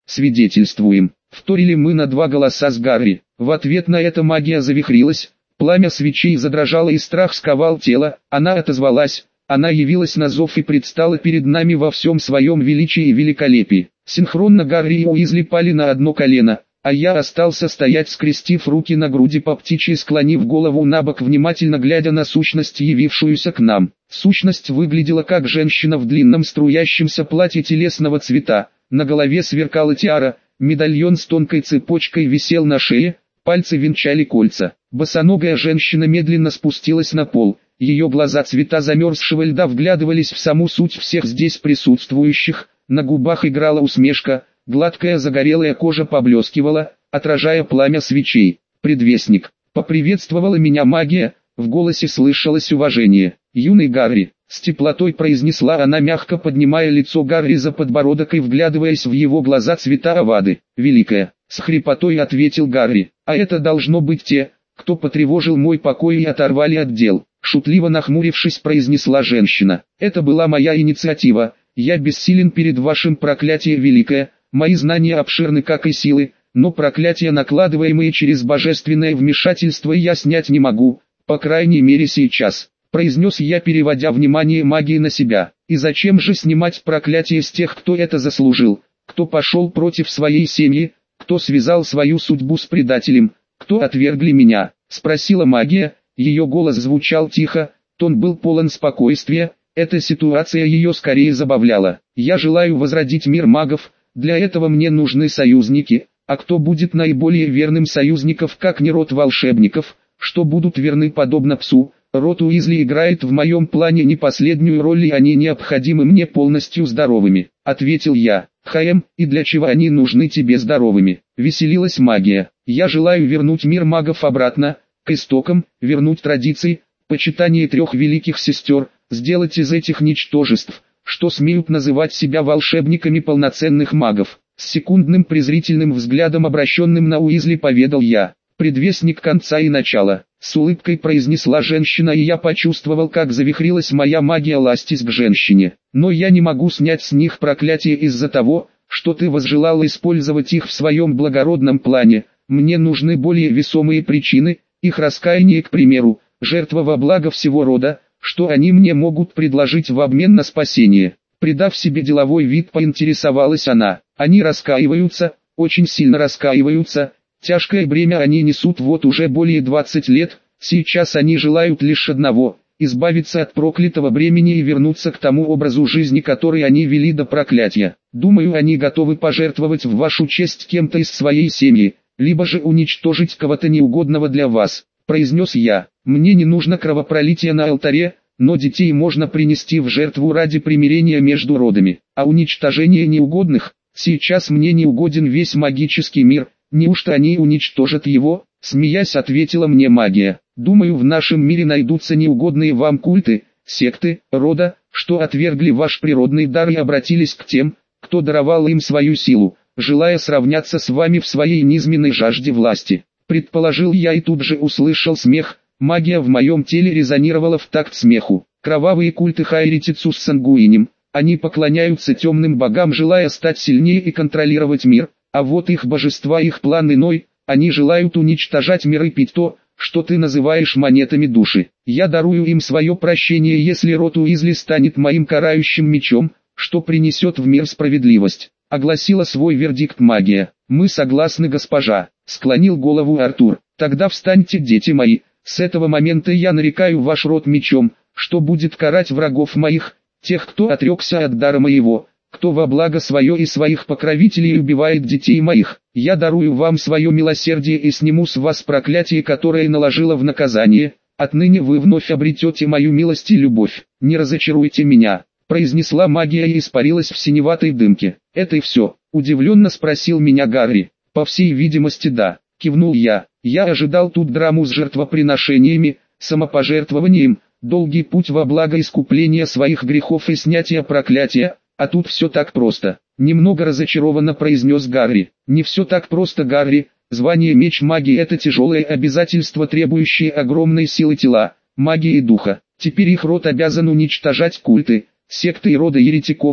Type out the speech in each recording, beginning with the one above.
свидетельствуем. Вторили мы на два голоса с Гарри. В ответ на это магия завихрилась, пламя свечей задрожало и страх сковал тело. Она отозвалась, она явилась на зов и предстала перед нами во всем своем величии и великолепии. Синхронно Гарри и Уизли пали на одно колено, а я остался стоять, скрестив руки на груди, по птичьи склонив голову набок, внимательно глядя на сущность, явившуюся к нам. Сущность выглядела как женщина в длинном струящемся платье телесного цвета, на голове сверкала тиара, медальон с тонкой цепочкой висел на шее, пальцы венчали кольца. Босоногая женщина медленно спустилась на пол, ее глаза цвета замерзшего льда вглядывались в саму суть всех здесь присутствующих, на губах играла усмешка, гладкая загорелая кожа поблескивала, отражая пламя свечей. «Предвестник», — поприветствовала меня магия, в голосе слышалось уважение. «Юный Гарри», — с теплотой произнесла она, мягко поднимая лицо Гарри за подбородок и вглядываясь в его глаза цвета авады. «Великая», — с хрипотой ответил Гарри, — «а это должно быть те, кто потревожил мой покой и оторвали от дел», — шутливо нахмурившись, произнесла женщина. «Это была моя инициатива, я бессилен перед вашим проклятием, великое, мои знания обширны как и силы, но проклятия, накладываемые через божественное вмешательство, я снять не могу, по крайней мере сейчас», — произнес я, переводя внимание магии на себя. «И зачем же снимать проклятие с тех, кто это заслужил, кто пошел против своей семьи, кто связал свою судьбу с предателем, кто отвергли меня?» — спросила магия, ее голос звучал тихо, тон был полон спокойствия, эта ситуация ее скорее забавляла. «Я желаю возродить мир магов, для этого мне нужны союзники, а кто будет наиболее верным союзников, как не род волшебников, что будут верны подобно псу? Род Уизли играет в моем плане не последнюю роль, и они необходимы мне полностью здоровыми», — ответил я. «И для чего они нужны тебе здоровыми?» — веселилась магия. «Я желаю вернуть мир магов обратно, к истокам, вернуть традиции, почитание трех великих сестер, сделать из этих ничтожеств, что смеют называть себя волшебниками, полноценных магов». С секундным презрительным взглядом, обращенным на Уизли, поведал я. «Предвестник конца и начала», — с улыбкой произнесла женщина, и я почувствовал, как завихрилась моя магия, ластясь к женщине. «Но я не могу снять с них проклятие из-за того, что ты возжелала использовать их в своем благородном плане. Мне нужны более весомые причины, их раскаяние, к примеру, жертва во благо всего рода, что они мне могут предложить в обмен на спасение». Придав себе деловой вид, поинтересовалась она. «Они раскаиваются, очень сильно раскаиваются. Тяжкое бремя они несут вот уже более 20 лет, сейчас они желают лишь одного – избавиться от проклятого бремени и вернуться к тому образу жизни, который они вели до проклятия. Думаю, они готовы пожертвовать в вашу честь кем-то из своей семьи, либо же уничтожить кого-то неугодного для вас», – произнес я. «Мне не нужно кровопролитие на алтаре, но детей можно принести в жертву ради примирения между родами, а уничтожение неугодных, сейчас мне не угоден весь магический мир. Неужто они уничтожат его?» — смеясь, ответила мне магия. «Думаю, в нашем мире найдутся неугодные вам культы, секты, рода, что отвергли ваш природный дар и обратились к тем, кто даровал им свою силу, желая сравняться с вами в своей низменной жажде власти», — предположил я, и тут же услышал смех. Магия в моем теле резонировала в такт смеху. «Кровавые культы Хайритицус Сангуинем, они поклоняются темным богам, желая стать сильнее и контролировать мир. А вот их божества, их план иной, они желают уничтожать мир и пить то, что ты называешь монетами души. Я дарую им свое прощение, если род Уизли станет моим карающим мечом, что принесет в мир справедливость», — огласила свой вердикт магия. «Мы согласны, госпожа», — склонил голову Артур. «Тогда встаньте, дети мои, с этого момента я нарекаю ваш род мечом, что будет карать врагов моих, тех, кто отрекся от дара моего, кто во благо свое и своих покровителей убивает детей моих. Я дарую вам свое милосердие и сниму с вас проклятие, которое наложила в наказание. Отныне вы вновь обретете мою милость и любовь. Не разочаруйте меня», — произнесла магия и испарилась в синеватой дымке. «Это и все?» — удивленно спросил меня Гарри. «По всей видимости, да», — кивнул я. «Я ожидал тут драму с жертвоприношениями, самопожертвованием, долгий путь во благо искупления своих грехов и снятия проклятия, а тут все так просто», — немного разочарованно произнес Гарри. «Не все так просто, Гарри. Звание меч магии — это тяжелое обязательство, требующее огромной силы тела, магии и духа. Теперь их род обязан уничтожать культы, секты и роды еретиков,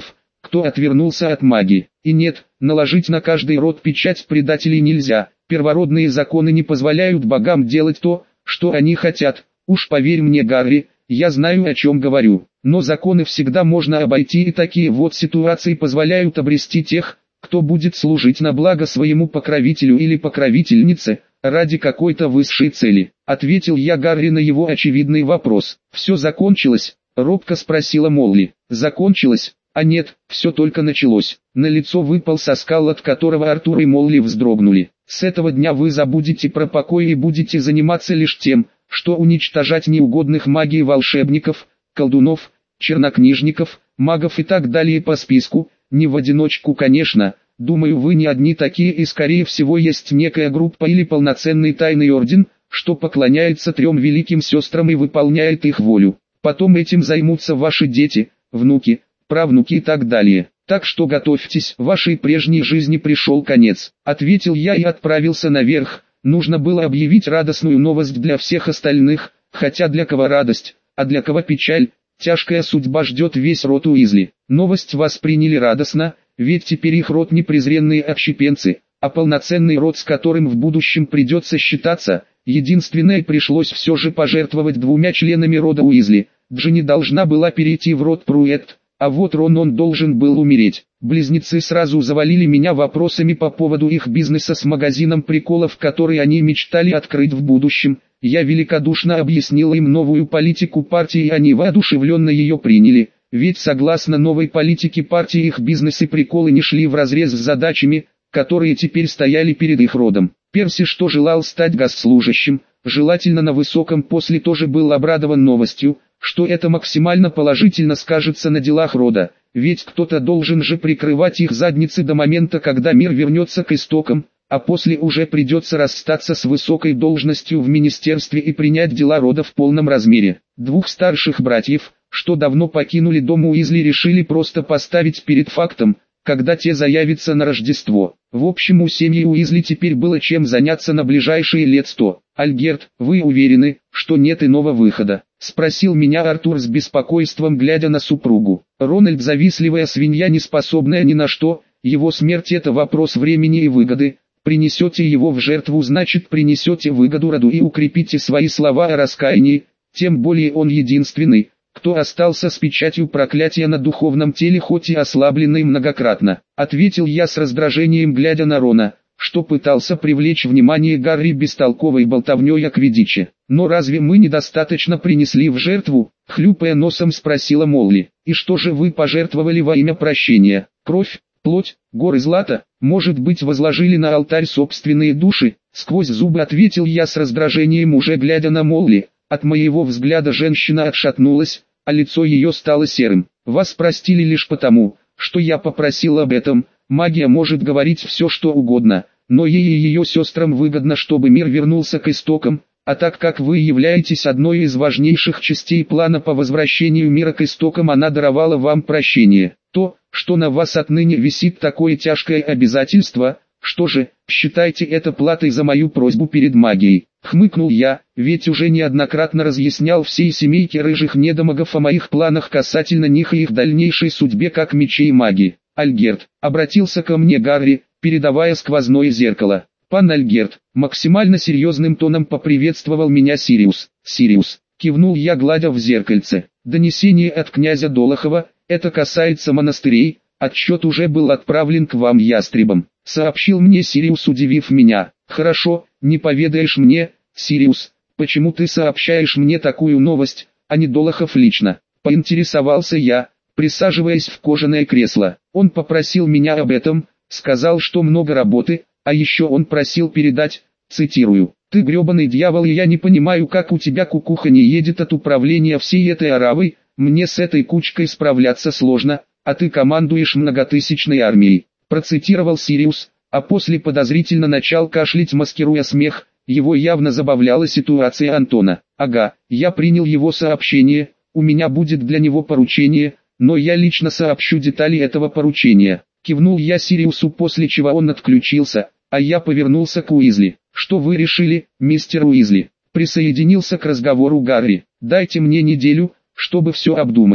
кто отвернулся от магии. И нет, наложить на каждый род печать предателей нельзя, первородные законы не позволяют богам делать то, что они хотят. Уж поверь мне, Гарри, я знаю, о чем говорю. Но законы всегда можно обойти, и такие вот ситуации позволяют обрести тех, кто будет служить на благо своему покровителю или покровительнице, ради какой-то высшей цели. Ответил я Гарри на его очевидный вопрос. «Все закончилось?» — робко спросила Молли. «Закончилось? А нет, все только началось». На лицо выпал оскал, от которого Артур и Молли вздрогнули. «С этого дня вы забудете про покой и будете заниматься лишь тем, что уничтожать неугодных магии волшебников, колдунов, чернокнижников, магов и так далее по списку, не в одиночку, конечно. Думаю, вы не одни такие, и скорее всего есть некая группа или полноценный тайный орден, что поклоняется 3 великим сестрам и выполняет их волю. Потом этим займутся ваши дети, внуки, правнуки и так далее. Так что готовьтесь, вашей прежней жизни пришел конец», — ответил я и отправился наверх. Нужно было объявить радостную новость для всех остальных, хотя для кого радость, а для кого печаль. Тяжкая судьба ждет весь род Уизли. Новость восприняли радостно, ведь теперь их род не презренные отщепенцы, а полноценный род, с которым в будущем придется считаться. Единственное, пришлось все же пожертвовать 2 членами рода Уизли. Джинни должна была перейти в род Пруэтт, а вот Рон, он должен был умереть. Близнецы сразу завалили меня вопросами по поводу их бизнеса с магазином приколов, который они мечтали открыть в будущем. Я великодушно объяснил им новую политику партии, и они воодушевленно ее приняли, ведь согласно новой политике партии их бизнес и приколы не шли вразрез с задачами, которые теперь стояли перед их родом. Перси, что желал стать госслужащим, желательно на высоком после, тоже был обрадован новостью, что это максимально положительно скажется на делах рода, ведь кто-то должен же прикрывать их задницы до момента, когда мир вернется к истокам, а после уже придется расстаться с высокой должностью в министерстве и принять дела рода в полном размере. 2 старших братьев, что давно покинули дом Уизли, решили просто поставить перед фактом, когда те заявятся на Рождество. В общем, у семьи Уизли теперь было чем заняться на ближайшие лет 100. «Альгерт, вы уверены, что нет иного выхода?» — спросил меня Артур с беспокойством, глядя на супругу. Рональд — завистливая свинья, не способная ни на что, его смерть — это вопрос времени и выгоды. Принесете его в жертву, значит принесете выгоду роду и укрепите свои слова о раскаянии, тем более он единственный, кто остался с печатью проклятия на духовном теле, хоть и ослабленной многократно. Ответил я с раздражением, глядя на Рона, что пытался привлечь внимание Гарри бестолковой болтовней о квиддиче. «Но разве мы недостаточно принесли в жертву?» — хлюпая носом спросила Молли. «И что же вы пожертвовали во имя прощения? Кровь, плоть, горы злата? Может быть, возложили на алтарь собственные души?» Сквозь зубы ответил я с раздражением, уже глядя на Молли. От моего взгляда женщина отшатнулась, а лицо ее стало серым. «Вас простили лишь потому, что я попросил об этом. Магия может говорить все, что угодно, но ей и ее сестрам выгодно, чтобы мир вернулся к истокам, а так как вы являетесь одной из важнейших частей плана по возвращению мира к истокам, она даровала вам прощение. То, что на вас отныне висит такое тяжкое обязательство, что же, считайте это платой за мою просьбу перед магией». Хмыкнул я, ведь уже неоднократно разъяснял всей семейке рыжих недомогов о моих планах касательно них и их дальнейшей судьбе как мечей магии. «Альгерт», — обратился ко мне Гарри, передавая сквозное зеркало. «Пан Альгерт», — максимально серьезным тоном поприветствовал меня Сириус. «Сириус», — кивнул я, гладя в зеркальце. «Донесение от князя Долохова, это касается монастырей, отчет уже был отправлен к вам ястребом», — сообщил мне Сириус, удивив меня. «Хорошо, не поведаешь мне, Сириус, почему ты сообщаешь мне такую новость, а не Долохов лично?» — поинтересовался я, присаживаясь в кожаное кресло. «Он попросил меня об этом, сказал, что много работы, а еще он просил передать, цитирую: «Ты гребаный дьявол, и я не понимаю, как у тебя кукуха не едет от управления всей этой оравой, мне с этой кучкой справляться сложно, а ты командуешь многотысячной армией», процитировал Сириус, а после подозрительно начал кашлять, маскируя смех. Его явно забавляла ситуация Антона. «Ага, я принял его сообщение, у меня будет для него поручение, но я лично сообщу детали этого поручения», — кивнул я Сириусу, после чего он отключился, а я повернулся к Уизли. «Что вы решили, мистер Уизли?» — присоединился к разговору Гарри. «Дайте мне неделю, чтобы все обдумать.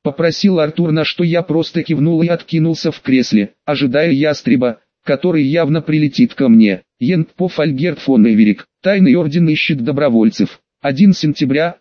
попросил Артур, на что я просто кивнул и откинулся в кресле, ожидая ястреба, который явно прилетит ко мне. Ентпов Альгерт фон Эверик, Тайный орден ищет добровольцев. 1 сентября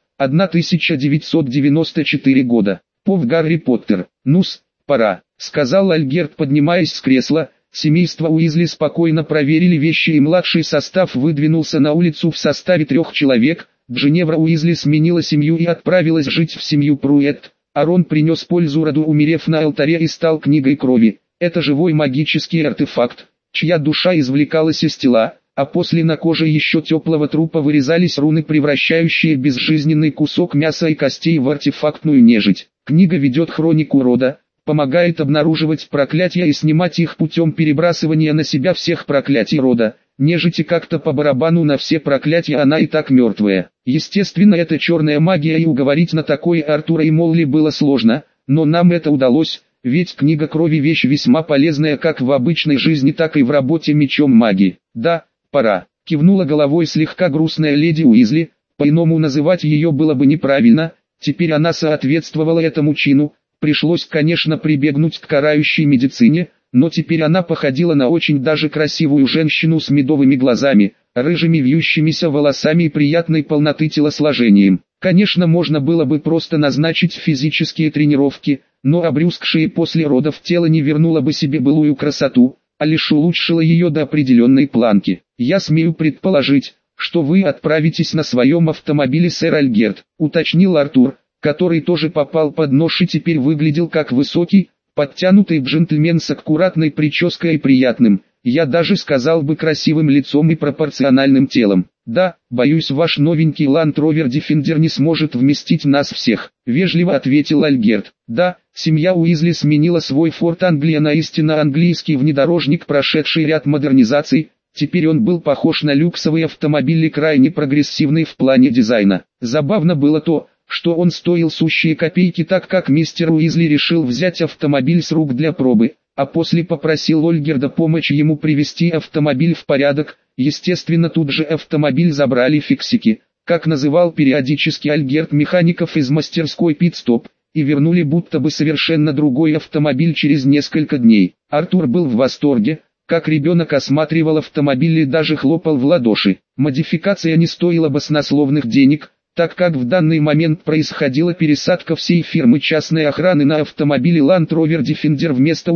1994 года. Пов Гарри Поттер. «Ну-с, пора», — сказал Альгерт, поднимаясь с кресла. Семейство Уизли спокойно проверили вещи, и младший состав выдвинулся на улицу в составе 3 человек. Джиневра Уизли сменила семью и отправилась жить в семью Пруэт, а Рон принес пользу роду, умерев на алтаре, и стал книгой крови. Это живой магический артефакт, чья душа извлекалась из тела, а после на коже еще теплого трупа вырезались руны, превращающие безжизненный кусок мяса и костей в артефактную нежить. Книга ведет хронику рода, помогает обнаруживать проклятия и снимать их путем перебрасывания на себя всех проклятий рода. Нежити как-то по барабану на все проклятия, она и так мертвая. Естественно, это черная магия, и уговорить на такое Артура и Молли было сложно, но нам это удалось, ведь книга крови вещь весьма полезная как в обычной жизни, так и в работе мечом магии. «Да, пора», — кивнула головой слегка грустная леди Уизли, по-иному называть ее было бы неправильно, теперь она соответствовала этому чину. Пришлось, конечно, прибегнуть к карающей медицине, но теперь она походила на очень даже красивую женщину с медовыми глазами, рыжими вьющимися волосами и приятной полноты телосложением. Конечно, можно было бы просто назначить физические тренировки, но обрюзгшее после родов тело не вернуло бы себе былую красоту, а лишь улучшило ее до определенной планки. «Я смею предположить, что вы отправитесь на своем автомобиле, сэр Альгерт», — уточнил Артур, который тоже попал под нож и теперь выглядел как высокий, подтянутый джентльмен с аккуратной прической и приятным, я даже сказал бы красивым лицом и пропорциональным телом. «Да, боюсь, ваш новенький Land Rover Defender не сможет вместить нас всех», — вежливо ответил Альгерт. «Да, семья Уизли сменила свой Ford Anglia на истинно английский внедорожник, прошедший ряд модернизаций. Теперь он был похож на люксовый автомобиль и крайне прогрессивный в плане дизайна. Забавно было то, что он стоил сущие копейки, так как мистер Уизли решил взять автомобиль с рук для пробы, а после попросил Ольгерда помочь ему привести автомобиль в порядок. Естественно, тут же автомобиль забрали фиксики, как называл периодически Альгерт механиков из мастерской «Пит-стоп», и вернули будто бы совершенно другой автомобиль через несколько дней. Артур был в восторге, как ребенок осматривал автомобиль и даже хлопал в ладоши. Модификация не стоила баснословных денег, так как в данный момент происходила пересадка всей фирмы частной охраны на автомобиле Land Rover Defender вместо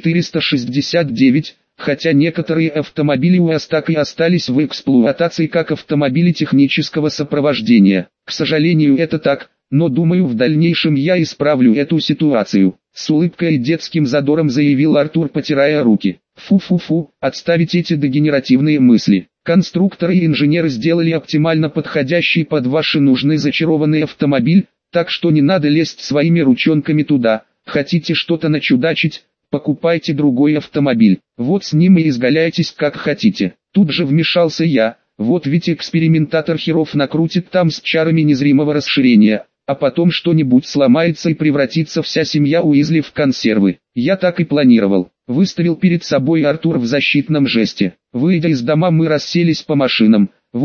УАЗ-469, хотя некоторые автомобили УАЗ так и остались в эксплуатации как автомобили технического сопровождения. К сожалению, это так, но думаю, в дальнейшем я исправлю эту ситуацию. С улыбкой и детским задором заявил Артур, потирая руки. Фу-фу-фу, отставить эти дегенеративные мысли. Конструкторы и инженеры сделали оптимально подходящий под ваши нужды зачарованный автомобиль, так что не надо лезть своими ручонками туда. Хотите что-то начудачить, покупайте другой автомобиль. Вот с ним и изгаляйтесь как хотите. Тут же вмешался я. Вот ведь экспериментатор херов накрутит там с чарами незримого расширения, а потом что-нибудь сломается и превратится вся семья Уизли в консервы. Я так и планировал. Выставил перед собой Артур в защитном жесте. Выйдя из дома, мы расселись по машинам. В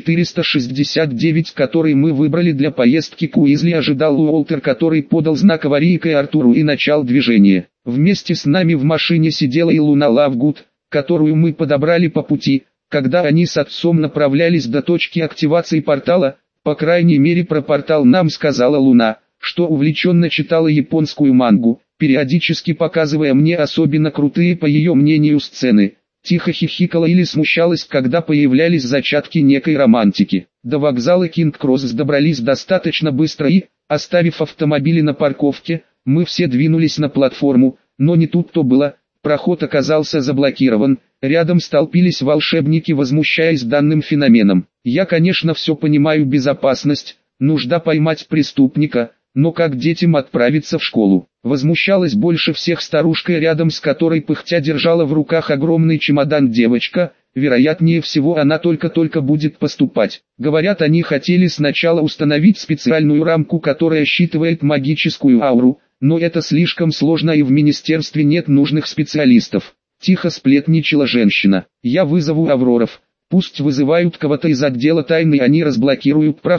УАЗ-469, который мы выбрали для поездки к Уизли, ожидал Уолтер, который подал знак аварийкой Артуру и начал движение. Вместе с нами в машине сидела и Луна Лавгуд, которую мы подобрали по пути, когда они с отцом направлялись до точки активации портала. По крайней мере, про портал нам сказала Луна, что увлеченно читала японскую мангу, периодически показывая мне особенно крутые, по ее мнению, сцены. Тихо хихикала или смущалась, когда появлялись зачатки некой романтики. До вокзала Кинг-Кросс добрались достаточно быстро и, оставив автомобили на парковке, мы все двинулись на платформу, но не тут-то было, проход оказался заблокирован, рядом столпились волшебники, возмущаясь данным феноменом. Я, конечно, все понимаю, безопасность, нужда поймать преступника, но как детям отправиться в школу? Возмущалась больше всех старушка, рядом с которой пыхтя держала в руках огромный чемодан девочка. Вероятнее всего, она только-только будет поступать. Говорят, они хотели сначала установить специальную рамку, которая считывает магическую ауру, но это слишком сложно и в министерстве нет нужных специалистов. Тихо сплетничала женщина. Я вызову Авроров. Пусть вызывают кого-то из отдела тайны, они разблокируют проход.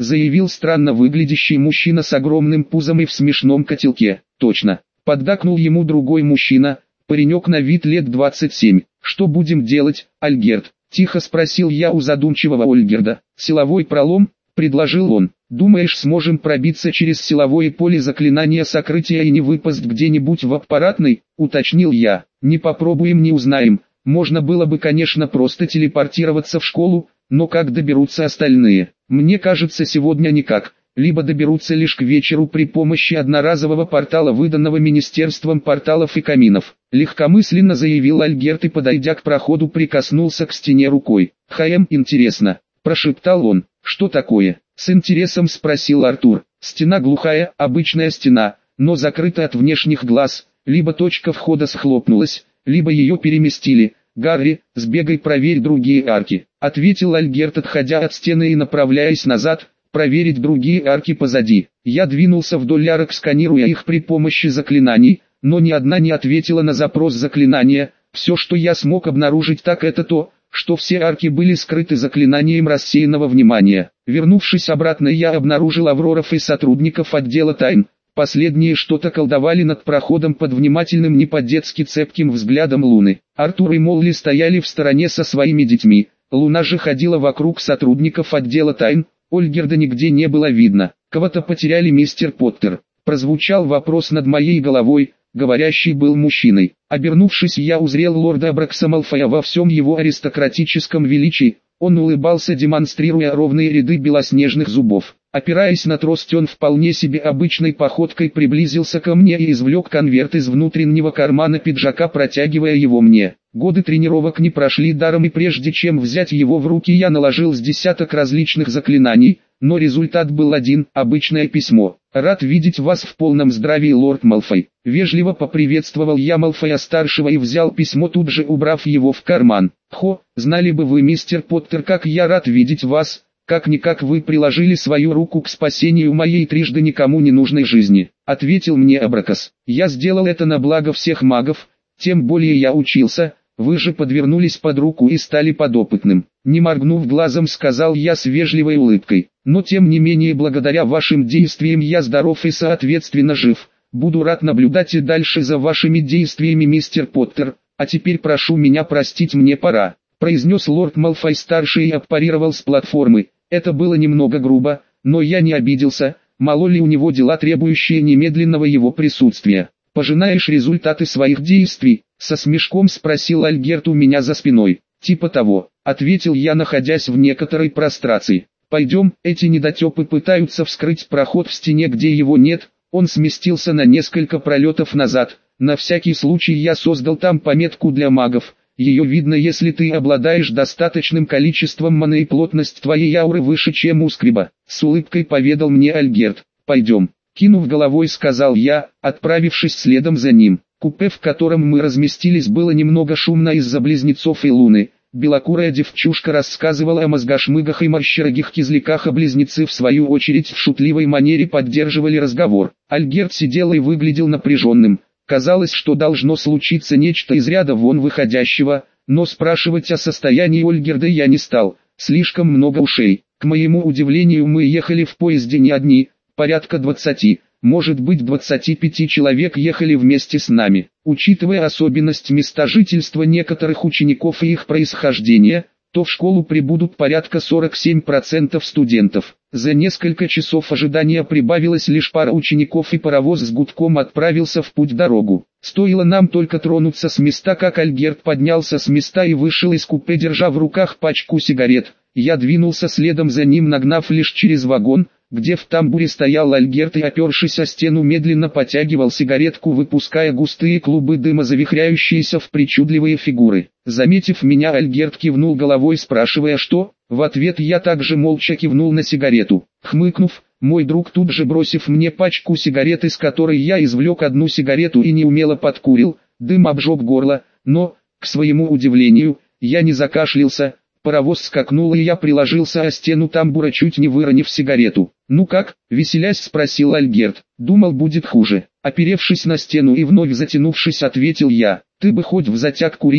заявил странно выглядящий мужчина с огромным пузом и в смешном котелке. Точно, поддакнул ему другой мужчина, паренек на вид лет 27. Что будем делать, Альгерт? Тихо спросил я у задумчивого Ольгерда. Силовой пролом, предложил он. Думаешь, сможем пробиться через силовое поле заклинания сокрытия и не выпасть где-нибудь в аппаратной? Уточнил я. Не попробуем, не узнаем. Можно было бы, конечно, просто телепортироваться в школу, но как доберутся остальные? Мне кажется, сегодня никак. Либо доберутся лишь к вечеру при помощи одноразового портала, выданного Министерством порталов и каминов. Легкомысленно заявил Альгерт и, подойдя к проходу, прикоснулся к стене рукой. Интересно, прошептал он. Что такое? С интересом спросил Артур. Стена глухая, обычная стена, но закрыта от внешних глаз. Либо точка входа схлопнулась, либо ее переместили. Гарри, сбегай, проверь другие арки, ответил Альгерт, отходя от стены и направляясь назад, проверить другие арки позади. Я двинулся вдоль арок, сканируя их при помощи заклинаний, но ни одна не ответила на запрос заклинания. Все, что я смог обнаружить, так это то, что все арки были скрыты заклинанием рассеянного внимания. Вернувшись обратно, я обнаружил Авроров и сотрудников отдела тайн. Последние что-то колдовали над проходом под внимательным, не по-детски цепким взглядом Луны. Артур и Молли стояли в стороне со своими детьми. Луна же ходила вокруг сотрудников отдела тайн. Ольгерда нигде не было видно. Кого-то потеряли, мистер Поттер. Прозвучал вопрос над моей головой. Говорящий был мужчиной. Обернувшись, я узрел лорда Абракса Малфоя во всем его аристократическом величии. Он улыбался, демонстрируя ровные ряды белоснежных зубов. Опираясь на трость, он вполне себе обычной походкой приблизился ко мне и извлек конверт из внутреннего кармана пиджака, протягивая его мне. Годы тренировок не прошли даром, и прежде чем взять его в руки, я наложил с десяток различных заклинаний, но результат был один – обычное письмо. «Рад видеть вас в полном здравии, лорд Малфой». Вежливо поприветствовал я Малфоя-старшего и взял письмо, тут же убрав его в карман. Знали бы вы, мистер Поттер, как я рад видеть вас. Как-никак вы приложили свою руку к спасению моей трижды никому не нужной жизни», — ответил мне Абракас. «Я сделал это на благо всех магов, тем более я учился, вы же подвернулись под руку и стали подопытным». Не моргнув глазом, сказал я с вежливой улыбкой. «Но тем не менее, благодаря вашим действиям я здоров и соответственно жив. Буду рад наблюдать и дальше за вашими действиями, мистер Поттер, а теперь прошу меня простить, мне пора», — произнес лорд Малфой-старший и аппарировал с платформы. Это было немного грубо, но я не обиделся, мало ли у него дела, требующие немедленного его присутствия. «Пожинаешь результаты своих действий?» — со смешком спросил Альгерт у меня за спиной. «Типа того», — ответил я, находясь в некоторой прострации. «Пойдем, эти недотепы пытаются вскрыть проход в стене, где его нет». Он сместился на несколько пролетов назад. На всякий случай я создал там пометку для магов. Ее видно, если ты обладаешь достаточным количеством маны, и плотность твоей ауры выше, чем у Скриба. С улыбкой поведал мне Альгерт. «Пойдем», — кинув головой, сказал я, отправившись следом за ним. Купе, в котором мы разместились, было немного шумно из-за близнецов и Луны. Белокурая девчушка рассказывала о мозгошмыгах и морщерогих кизляках, а близнецы в свою очередь в шутливой манере поддерживали разговор. Альгерт сидел и выглядел напряженным. Казалось, что должно случиться нечто из ряда вон выходящего, но спрашивать о состоянии Ольгерда я не стал, слишком много ушей. К моему удивлению, мы ехали в поезде не одни, порядка 20, может быть 25 человек ехали вместе с нами. Учитывая особенность места жительства некоторых учеников и их происхождение, то в школу прибудут порядка 47% студентов. За несколько часов ожидания прибавилось лишь пара учеников, и паровоз с гудком отправился в путь-дорогу. Стоило нам только тронуться с места, как Альгерт поднялся с места и вышел из купе, держа в руках пачку сигарет. Я двинулся следом за ним, нагнав лишь через вагон, где в тамбуре стоял Альгерт и, опершись о стену, медленно потягивал сигаретку, выпуская густые клубы дыма, завихряющиеся в причудливые фигуры. Заметив меня, Альгерт кивнул головой, спрашивая что. В ответ я также молча кивнул на сигарету. Хмыкнув, мой друг, тут же бросив мне пачку сигарет, из которой я извлек одну сигарету и неумело подкурил, дым обжег горло, но, к своему удивлению, я не закашлялся. Паровоз скакнул, и я приложился о стену тамбура, чуть не выронив сигарету. «Ну как?» — веселясь спросил Альгерт. «Думал, будет хуже». Оперевшись на стену и вновь затянувшись, ответил я. «Ты бы хоть в затяг курил,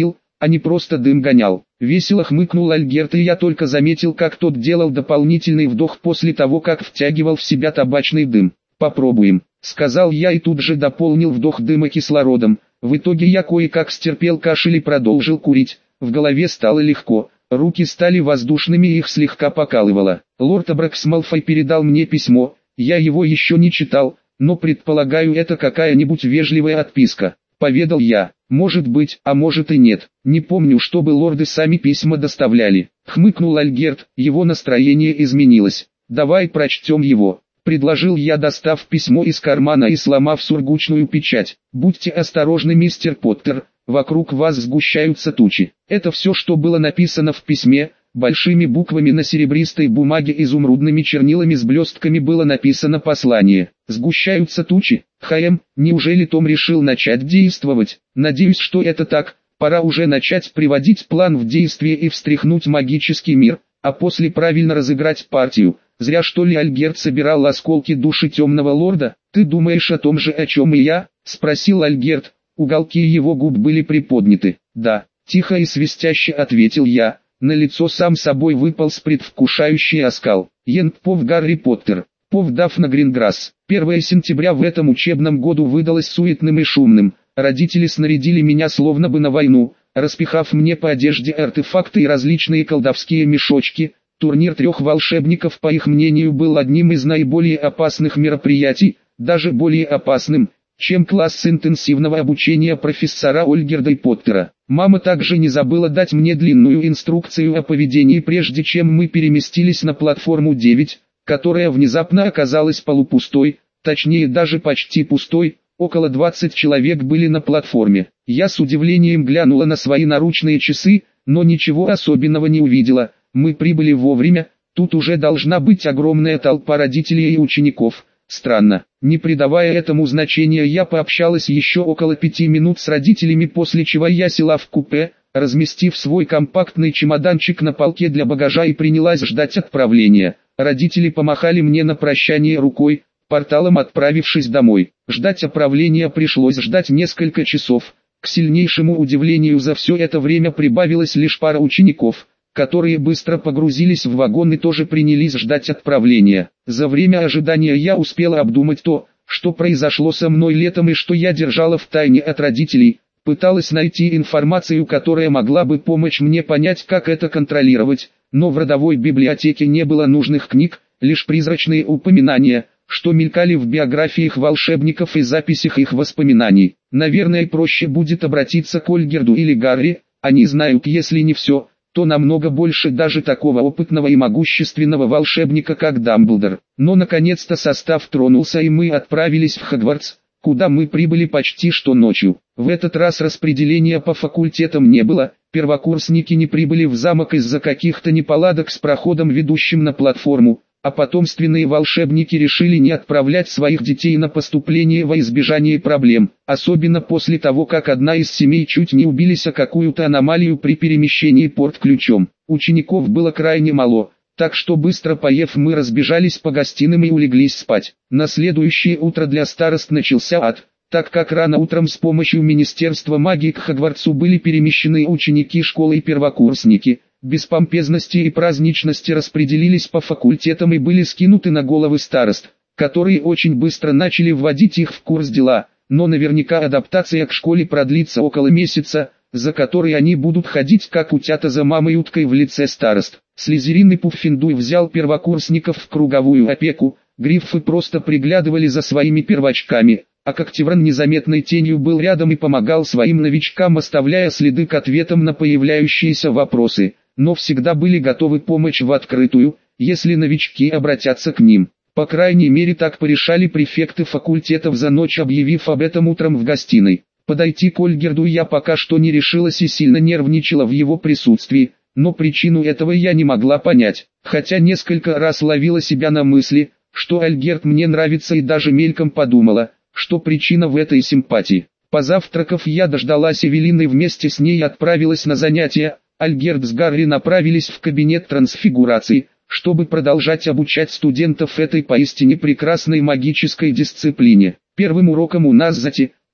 а не просто дым гонял. Весело хмыкнул Альгерт, и я только заметил, как тот делал дополнительный вдох после того, как втягивал в себя табачный дым. «Попробуем», — сказал я и тут же дополнил вдох дыма кислородом. В итоге я кое-как стерпел кашель и продолжил курить. В голове стало легко, руки стали воздушными и их слегка покалывало. Лорд Абракс Малфой передал мне письмо, я его еще не читал, но предполагаю, это какая-нибудь вежливая отписка. Поведал я, может быть, а может и нет. Не помню, чтобы лорды сами письма доставляли. Хмыкнул Альгерт, его настроение изменилось. Давай прочтем его. Предложил я, достав письмо из кармана и сломав сургучную печать. Будьте осторожны, мистер Поттер, вокруг вас сгущаются тучи. Это все, что было написано в письме. Большими буквами на серебристой бумаге изумрудными чернилами с блестками было написано послание. Сгущаются тучи. Неужели Том решил начать действовать? Надеюсь, что это так. Пора уже начать приводить план в действие и встряхнуть магический мир, а после правильно разыграть партию. Зря что ли Альгерт собирал осколки души темного лорда? Ты думаешь о том же, о чем и я? Спросил Альгерт. Уголки его губ были приподняты. Да, тихо и свистяще ответил я. На лицо сам собой выполз предвкушающий оскал. Пов Гарри Поттер. Пов Дафна Гринграсс. 1 сентября в этом учебном году выдалось суетным и шумным. Родители снарядили меня словно бы на войну, распихав мне по одежде артефакты и различные колдовские мешочки. Турнир 3 волшебников, по их мнению, был одним из наиболее опасных мероприятий, даже более опасным, чем класс интенсивного обучения профессора Ольгерда Поттера. Мама также не забыла дать мне длинную инструкцию о поведении, прежде чем мы переместились на платформу 9, которая внезапно оказалась полупустой, точнее даже почти пустой. Около 20 человек были на платформе. Я с удивлением глянула на свои наручные часы, но ничего особенного не увидела. Мы прибыли вовремя, тут уже должна быть огромная толпа родителей и учеников. Странно. Не придавая этому значения, я пообщалась еще около 5 минут с родителями, после чего я села в купе, разместив свой компактный чемоданчик на полке для багажа, и принялась ждать отправления. Родители помахали мне на прощание рукой, порталом отправившись домой. Ждать отправления пришлось ждать несколько часов. К сильнейшему удивлению, за все это время прибавилась лишь пара учеников, которые быстро погрузились в вагон и тоже принялись ждать отправления. За время ожидания я успела обдумать то, что произошло со мной летом и что я держала в тайне от родителей. Пыталась найти информацию, которая могла бы помочь мне понять, как это контролировать, но в родовой библиотеке не было нужных книг, лишь призрачные упоминания, что мелькали в биографиях волшебников и записях их воспоминаний. Наверное, проще будет обратиться к Ольгерду или Гарри, они знают, если не все, то намного больше даже такого опытного и могущественного волшебника, как Дамблдор. Но наконец-то состав тронулся, и мы отправились в Хогвартс, куда мы прибыли почти что ночью. В этот раз распределения по факультетам не было, первокурсники не прибыли в замок из-за каких-то неполадок с проходом, ведущим на платформу, а потомственные волшебники решили не отправлять своих детей на поступление во избежание проблем, особенно после того, как одна из семей чуть не убились о какую-то аномалию при перемещении порт-ключом. Учеников было крайне мало, так что быстро поев мы разбежались по гостиным и улеглись спать. На следующее утро для старост начался ад, так как рано утром с помощью Министерства магии к Хогвартсу были перемещены ученики школы и первокурсники. Без помпезности и праздничности распределились по факультетам и были скинуты на головы старост, которые очень быстро начали вводить их в курс дела, но наверняка адаптация к школе продлится около месяца, за который они будут ходить как утята за мамой-уткой в лице старост. Слизерин и Пуффиндуй взял первокурсников в круговую опеку, Гриффы просто приглядывали за своими первочками, а Когтевран незаметной тенью был рядом и помогал своим новичкам, оставляя следы к ответам на появляющиеся вопросы, но всегда были готовы помочь в открытую, если новички обратятся к ним. По крайней мере, так порешали префекты факультетов за ночь, объявив об этом утром в гостиной. Подойти к Ольгерду я пока что не решилась и сильно нервничала в его присутствии, но причину этого я не могла понять, хотя несколько раз ловила себя на мысли, что Ольгерд мне нравится, и даже мельком подумала, что причина в этой симпатии. Позавтракав, я дождалась Эвелины и вместе с ней отправилась на занятия. Ольгерд с Гарри направились в кабинет трансфигурации, чтобы продолжать обучать студентов этой поистине прекрасной магической дисциплине. Первым уроком у нас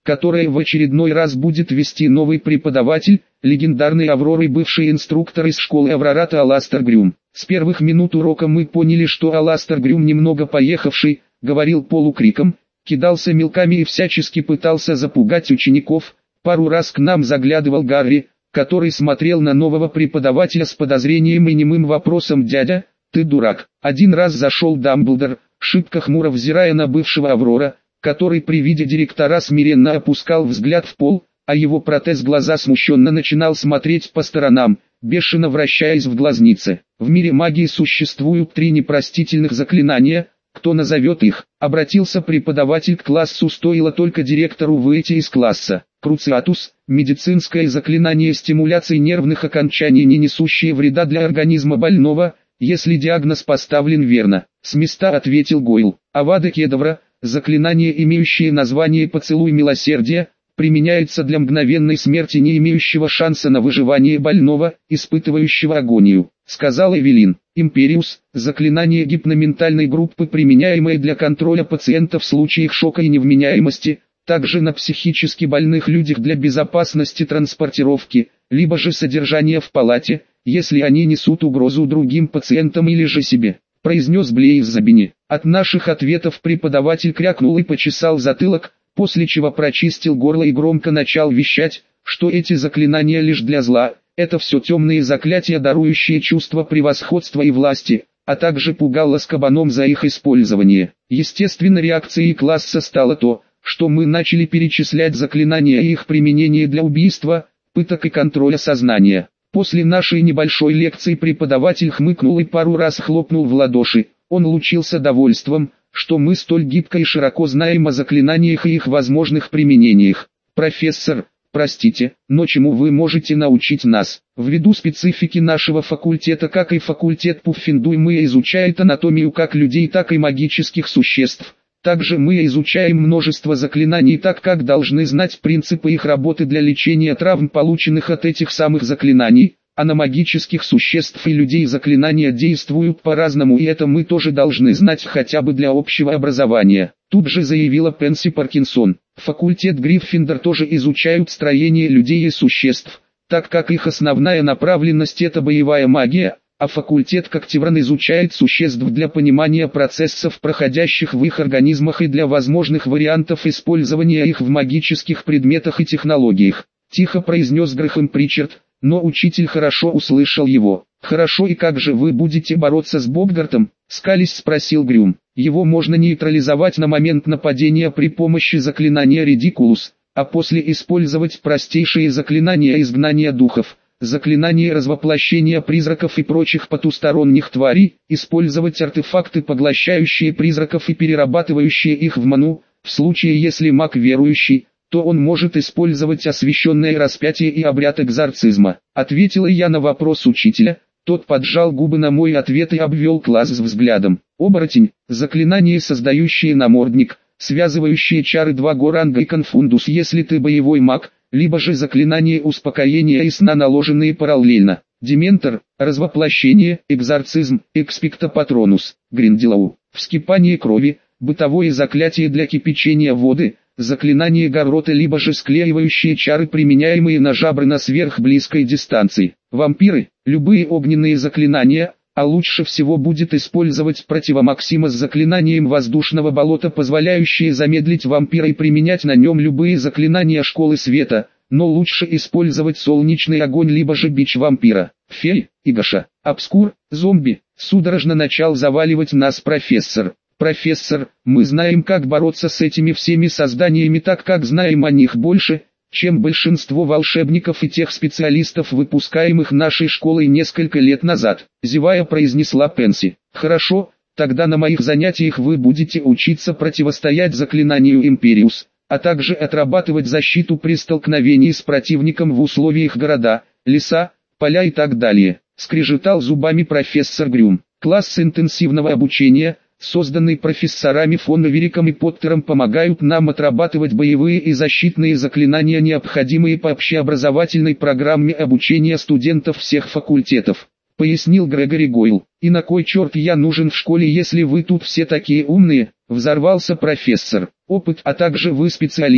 которое в очередной раз будет вести новый преподаватель, легендарный Авророй бывший инструктор из школы Аврората Аластер Грюм. С первых минут урока мы поняли, что Аластер Грюм немного поехавший, говорил полукриком, кидался мелками и всячески пытался запугать учеников. Пару раз к нам заглядывал Гарри, который смотрел на нового преподавателя с подозрением и немым вопросом: «Дядя, ты дурак». Один раз зашел Дамблдор, шибко хмуро взирая на бывшего Аврора, который при виде директора смиренно опускал взгляд в пол, а его протез глаза смущенно начинал смотреть по сторонам, бешено вращаясь в глазнице. В мире магии существуют 3 непростительных заклинания. Кто назовет их? Обратился преподаватель к классу, стоило только директору выйти из класса. Круциатус – медицинское заклинание стимуляции нервных окончаний, не несущее вреда для организма больного, если диагноз поставлен верно. С места ответил Гойл. Авада Кедавра – заклинание, имеющее название «Поцелуй милосердия», применяется для мгновенной смерти не имеющего шанса на выживание больного, испытывающего агонию, сказал Эвелин. Империус – заклинание гипноментальной группы, применяемое для контроля пациента в случаях шока и невменяемости, также на психически больных людях для безопасности транспортировки, либо же содержания в палате, если они несут угрозу другим пациентам или же себе, произнес Блейзабини. От наших ответов преподаватель крякнул и почесал затылок, после чего прочистил горло и громко начал вещать, что эти заклинания лишь для зла, это все темные заклятия, дарующие чувство превосходства и власти, а также пугал Азкабаном за их использование. Естественно, реакцией класса стало то, что мы начали перечислять заклинания и их применение для убийства, пыток и контроля сознания. После нашей небольшой лекции преподаватель хмыкнул и пару раз хлопнул в ладоши. Он лучился довольством, что мы столь гибко и широко знаем о заклинаниях и их возможных применениях. Профессор, простите, но чему вы можете научить нас? Ввиду специфики нашего факультета, как и факультет Пуффендуйма изучает анатомию как людей, так и магических существ. Также мы изучаем множество заклинаний, так как должны знать принципы их работы для лечения травм, полученных от этих самых заклинаний. А на магических существ и людей заклинания действуют по-разному, и это мы тоже должны знать хотя бы для общего образования. Тут же заявила Пенси Паркинсон. Факультет Гриффиндор тоже изучают строение людей и существ, так как их основная направленность это боевая магия, а факультет Когтевран изучает существ для понимания процессов, проходящих в их организмах, и для возможных вариантов использования их в магических предметах и технологиях. Тихо произнес Грэхэм Причард. Но учитель хорошо услышал его. «Хорошо, и как же вы будете бороться с Боггартом?» — скались спросил Грюм. «Его можно нейтрализовать на момент нападения при помощи заклинания Редикулус, а после использовать простейшие заклинания изгнания духов, заклинания развоплощения призраков и прочих потусторонних тварей, использовать артефакты, поглощающие призраков и перерабатывающие их в ману, в случае если маг верующий, то он может использовать освященное распятие и обряд экзорцизма», — ответила я на вопрос учителя. Тот поджал губы на мой ответ и обвел класс взглядом. «Оборотень, заклинание, создающее намордник, связывающее чары 2 ранга и конфундус, если ты боевой маг, либо же заклинание успокоения и сна, наложенные параллельно. Дементор, развоплощение, экзорцизм, экспекто патронус, Гринделоу, вскипание крови, бытовое заклятие для кипячения воды, заклинание Гаррота, либо же склеивающие чары, применяемые на жабры на сверхблизкой дистанции. Вампиры, любые огненные заклинания, а лучше всего будет использовать противомаксима с заклинанием воздушного болота, позволяющие замедлить вампира и применять на нем любые заклинания школы света, но лучше использовать солнечный огонь либо же бич вампира. Фей, Игаша, обскур, зомби, судорожно начал заваливать нас профессор. «Профессор, мы знаем, как бороться с этими всеми созданиями, так как знаем о них больше, чем большинство волшебников и тех специалистов, выпускаемых нашей школой несколько лет назад», — зевая произнесла Пенси. «Хорошо, тогда на моих занятиях вы будете учиться противостоять заклинанию Империус, а также отрабатывать защиту при столкновении с противником в условиях города, леса, поля и так далее», — скрежетал зубами профессор Грюм. «Класс интенсивного обучения, созданные профессорами фон Эвериком и Поттером, помогают нам отрабатывать боевые и защитные заклинания, необходимые по общеобразовательной программе обучения студентов всех факультетов», — пояснил Грегори Гойл. «И на кой черт я нужен в школе, если вы тут все такие умные?» — взорвался профессор. «Опыт, а также вы специалист,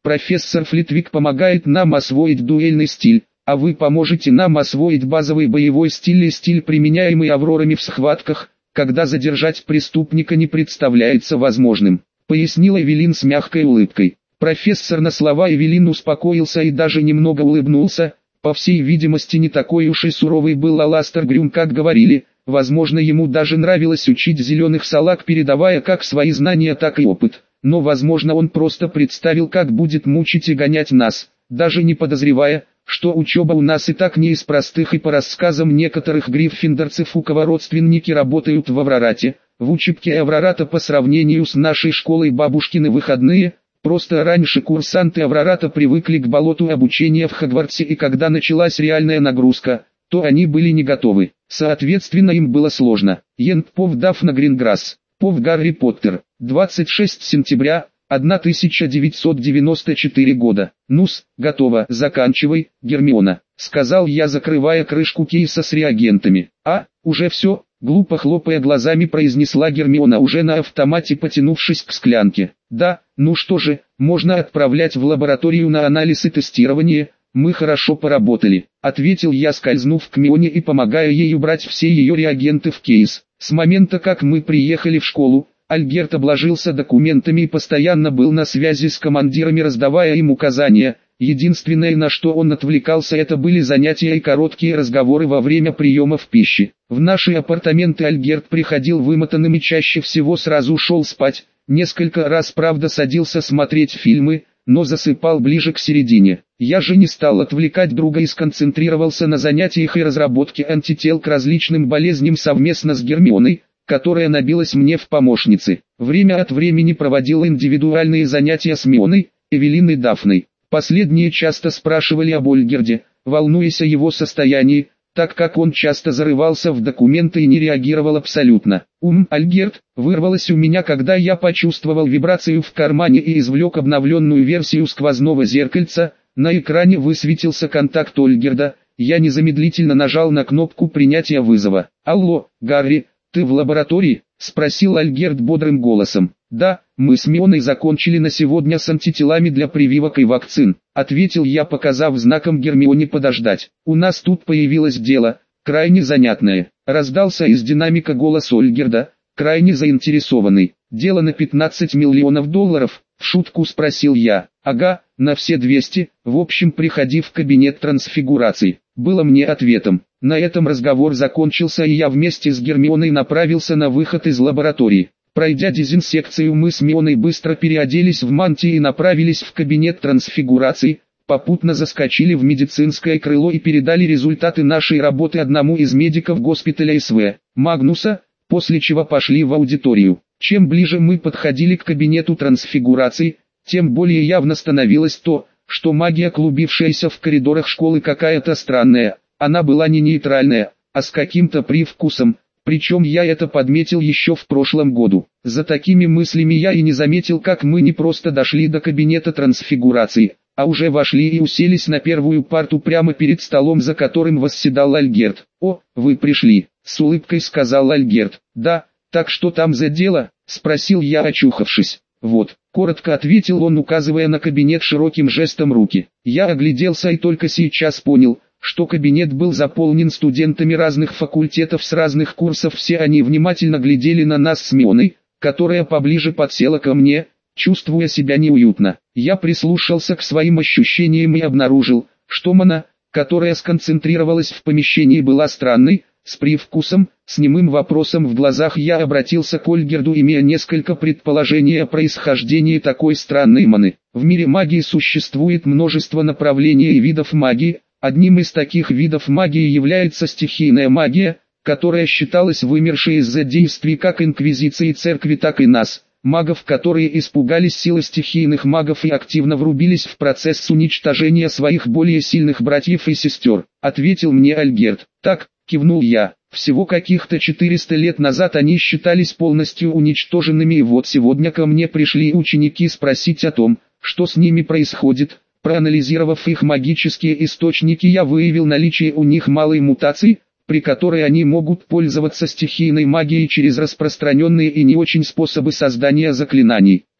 Профессор Флитвик помогает нам освоить дуэльный стиль, а вы поможете нам освоить базовый боевой стиль и стиль, применяемый Аврорами в схватках, когда задержать преступника не представляется возможным», — пояснила Эвелин с мягкой улыбкой. Профессор на слова Эвелин успокоился и даже немного улыбнулся. По всей видимости, не такой уж и суровый был Аластер Грюм, как говорили. Возможно, ему даже нравилось учить зеленых салаг, передавая как свои знания, так и опыт. Но возможно, он просто представил, как будет мучить и гонять нас, даже не подозревая, что учеба у нас и так не из простых, и по рассказам некоторых гриффиндорцев, у кого родственники работают в Аврорате. В учебке Аврората по сравнению с нашей школой бабушкины выходные. Просто раньше курсанты Аврората привыкли к болоту обучения в Хогвартсе, и когда началась реальная нагрузка, то они были не готовы. Соответственно, им было сложно. Йент Пов Дафна Гринграсс. Пов Гарри Поттер. 26 сентября 1994 года. «Ну-с, готово, заканчивай, Гермиона», — сказал я, закрывая крышку кейса с реагентами. «А, уже все?» — глупо хлопая глазами произнесла Гермиона, уже на автомате потянувшись к склянке. «Да, ну что же, можно отправлять в лабораторию на анализ и тестирование, мы хорошо поработали», — ответил я, скользнув к Мионе и помогая ей убрать все ее реагенты в кейс. С момента, как мы приехали в школу, Альгерт обложился документами и постоянно был на связи с командирами, раздавая им указания. Единственное, на что он отвлекался, это были занятия и короткие разговоры во время приемов пищи. В наши апартаменты Альгерт приходил вымотанным и чаще всего сразу шел спать. Несколько раз, правда, садился смотреть фильмы, но засыпал ближе к середине. Я же не стал отвлекать друга и сконцентрировался на занятиях и разработке антител к различным болезням совместно с Гермионой, которая набилась мне в помощницы. Время от времени проводил индивидуальные занятия с Мионой, Эвелин и Дафной. Последние часто спрашивали об Ольгерде, волнуясь о его состоянии, так как он часто зарывался в документы и не реагировал абсолютно. Альгерт, вырвалось у меня, когда я почувствовал вибрацию в кармане и извлек обновленную версию сквозного зеркальца. На экране высветился контакт Ольгерда. Я незамедлительно нажал на кнопку принятия вызова. «Алло, Гарри, ты в лаборатории?» — спросил Альгерт бодрым голосом. «Да, мы с Мионой закончили на сегодня с антителами для прививок и вакцин», — ответил я, показав знаком Гермионе подождать. «У нас тут появилось дело, крайне занятное», — раздался из динамика голос Ольгерда, крайне заинтересованный. «Дело на 15 миллионов долларов?» — в шутку спросил я. «Ага, на все 200, в общем, приходи в кабинет трансфигурации», было мне ответом. На этом разговор закончился, и я вместе с Гермионой направился на выход из лаборатории. Пройдя дезинсекцию, мы с Мионой быстро переоделись в мантии и направились в кабинет трансфигурации, попутно заскочили в медицинское крыло и передали результаты нашей работы одному из медиков госпиталя СВ, Магнуса, после чего пошли в аудиторию. Чем ближе мы подходили к кабинету трансфигурации, тем более явно становилось то, что магия, клубившаяся в коридорах школы, какая-то странная. Она была не нейтральная, а с каким-то привкусом, причем я это подметил еще в прошлом году. За такими мыслями я и не заметил, как мы не просто дошли до кабинета трансфигурации, а уже вошли и уселись на первую парту прямо перед столом, за которым восседал Альгерт. «О, вы пришли», — с улыбкой сказал Альгерт. «Да, так что там за дело?» — спросил я, очухавшись. «Вот», — коротко ответил он, указывая на кабинет широким жестом руки. Я огляделся и только сейчас понял, что кабинет был заполнен студентами разных факультетов с разных курсов. Все они внимательно глядели на нас с Мионой, которая поближе подсела ко мне, чувствуя себя неуютно. Я прислушался к своим ощущениям и обнаружил, что Мона, которая сконцентрировалась в помещении, была странной, с привкусом. С немым вопросом в глазах я обратился к Ольгерду, имея несколько предположений о происхождении такой странной Моны. В мире магии существует множество направлений и видов магии. Одним из таких видов магии является стихийная магия, которая считалась вымершей из-за действий как Инквизиции и Церкви, так и нас, магов, которые испугались силы стихийных магов и активно врубились в процесс уничтожения своих более сильных братьев и сестер, ответил мне Альгерт. «Так», — кивнул я, — «всего каких-то 400 лет назад они считались полностью уничтоженными, и вот сегодня ко мне пришли ученики спросить о том, что с ними происходит». Проанализировав их магические источники, я выявил наличие у них малой мутации, при которой они могут пользоваться стихийной магией через распространенные и не очень способы создания заклинаний.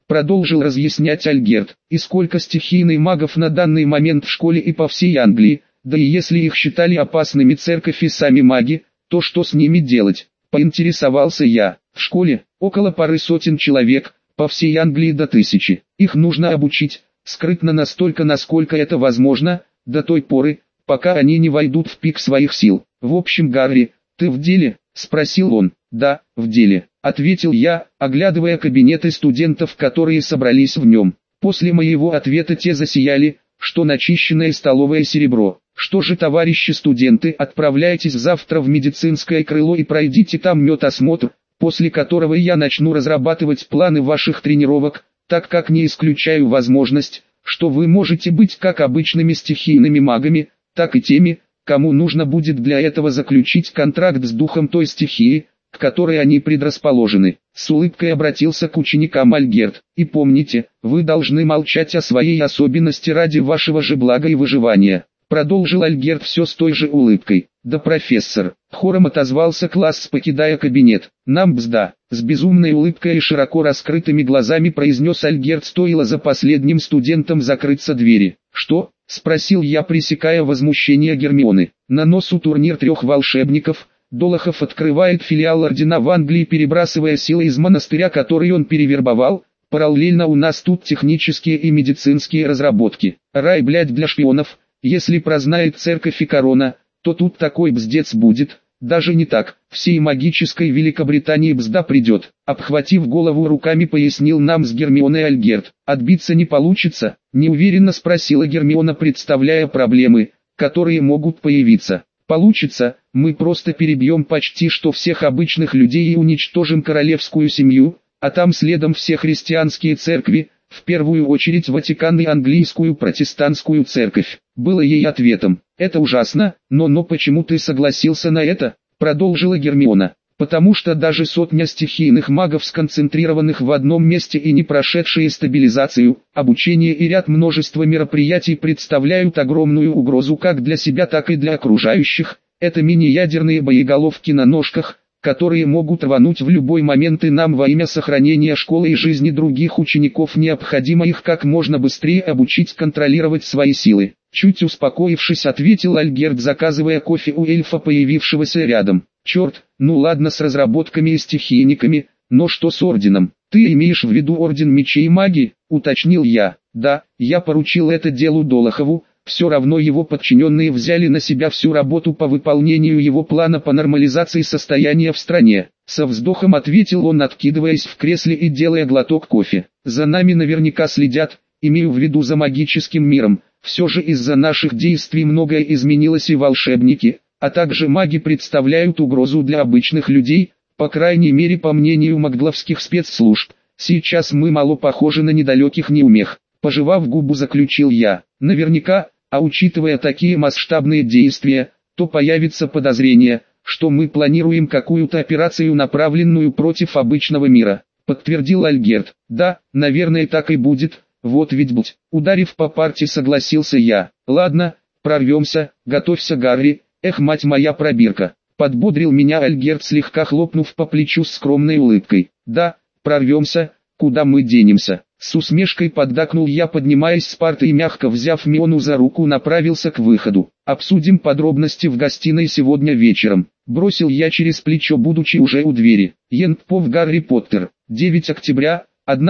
продолжил разъяснять Альгерт. И сколько стихийных магов на данный момент в школе и по всей Англии, да и если их считали опасными церковь и сами маги, то что с ними делать? Поинтересовался я. В школе около пары сотен человек, по всей Англии до 1000. Их нужно обучить, скрытно настолько, насколько это возможно, до той поры, пока они не войдут в пик своих сил. В общем, Гарри, ты в деле? Спросил он. Да, в деле, ответил я, оглядывая кабинеты студентов, которые собрались в нем. После моего ответа те засияли, что начищенное столовое серебро. Что же, товарищи студенты, отправляйтесь завтра в медицинское крыло и пройдите там медосмотр, после которого я начну разрабатывать планы ваших тренировок, так как не исключаю возможность, что вы можете быть как обычными стихийными магами, так и теми, кому нужно будет для этого заключить контракт с духом той стихии, к которой они предрасположены. С улыбкой обратился к ученикам Альгерт. И помните, вы должны молчать о своей особенности ради вашего же блага и выживания. Продолжил Альгерт все с той же улыбкой. Да, профессор. Хором отозвался класс, покидая кабинет. Нам бзда. С безумной улыбкой и широко раскрытыми глазами произнес Альгерт, стоило за последним студентом закрыться двери. Что? Спросил я, пресекая возмущение Гермионы. На носу турнир 3 волшебников. Долохов открывает филиал ордена в Англии, перебрасывая силы из монастыря, который он перевербовал. Параллельно у нас тут технические и медицинские разработки. Рай, блядь, для шпионов. Если прознает церковь и корона, то тут такой бздец будет. Даже не так, всей магической Великобритании бзда придет. Обхватив голову руками, пояснил нам с Гермионой Альгерт. Отбиться не получится? Неуверенно спросила Гермиона, представляя проблемы, которые могут появиться. Получится, мы просто перебьем почти что всех обычных людей и уничтожим королевскую семью, а там следом все христианские церкви, в первую очередь Ватикан и английскую протестантскую церковь. Было ей ответом. Это ужасно, но почему ты согласился на это? Продолжила Гермиона. Потому что даже сотня стихийных магов, сконцентрированных в одном месте и не прошедшие стабилизацию, обучение и ряд множества мероприятий, представляют огромную угрозу как для себя, так и для окружающих. Это мини-ядерные боеголовки на ножках, которые могут рвануть в любой момент, и нам во имя сохранения школы и жизни других учеников необходимо их как можно быстрее обучить контролировать свои силы. Чуть успокоившись, ответил Альгерт, заказывая кофе у эльфа, появившегося рядом. Черт, ну ладно с разработками и стихийниками, но что с орденом? Ты имеешь в виду орден мечей и магии? Уточнил я. Да, я поручил это делу Долохову. Все равно его подчиненные взяли на себя всю работу по выполнению его плана по нормализации состояния в стране. Со вздохом ответил он, откидываясь в кресле и делая глоток кофе. За нами наверняка следят, имею в виду за магическим миром. Все же из-за наших действий многое изменилось, и волшебники, а также маги представляют угрозу для обычных людей, по крайней мере по мнению магдловских спецслужб. Сейчас мы мало похожи на недалеких неумех. Пожевав губу, заключил я. Наверняка, а учитывая такие масштабные действия, то появится подозрение, что мы планируем какую-то операцию, направленную против обычного мира. Подтвердил Альгерт. Да, наверное, так и будет. Вот ведь будь. Ударив по парте, согласился я. Ладно, прорвемся, готовься, Гарри. Эх, мать моя пробирка. Подбодрил меня Альгерт, слегка хлопнув по плечу с скромной улыбкой. Да, прорвемся, куда мы денемся? С усмешкой поддакнул я, поднимаясь с парты и, мягко взяв Миону за руку, направился к выходу. Обсудим подробности в гостиной сегодня вечером. Бросил я через плечо, будучи уже у двери. Йен-Пов, Гарри Поттер. 9 октября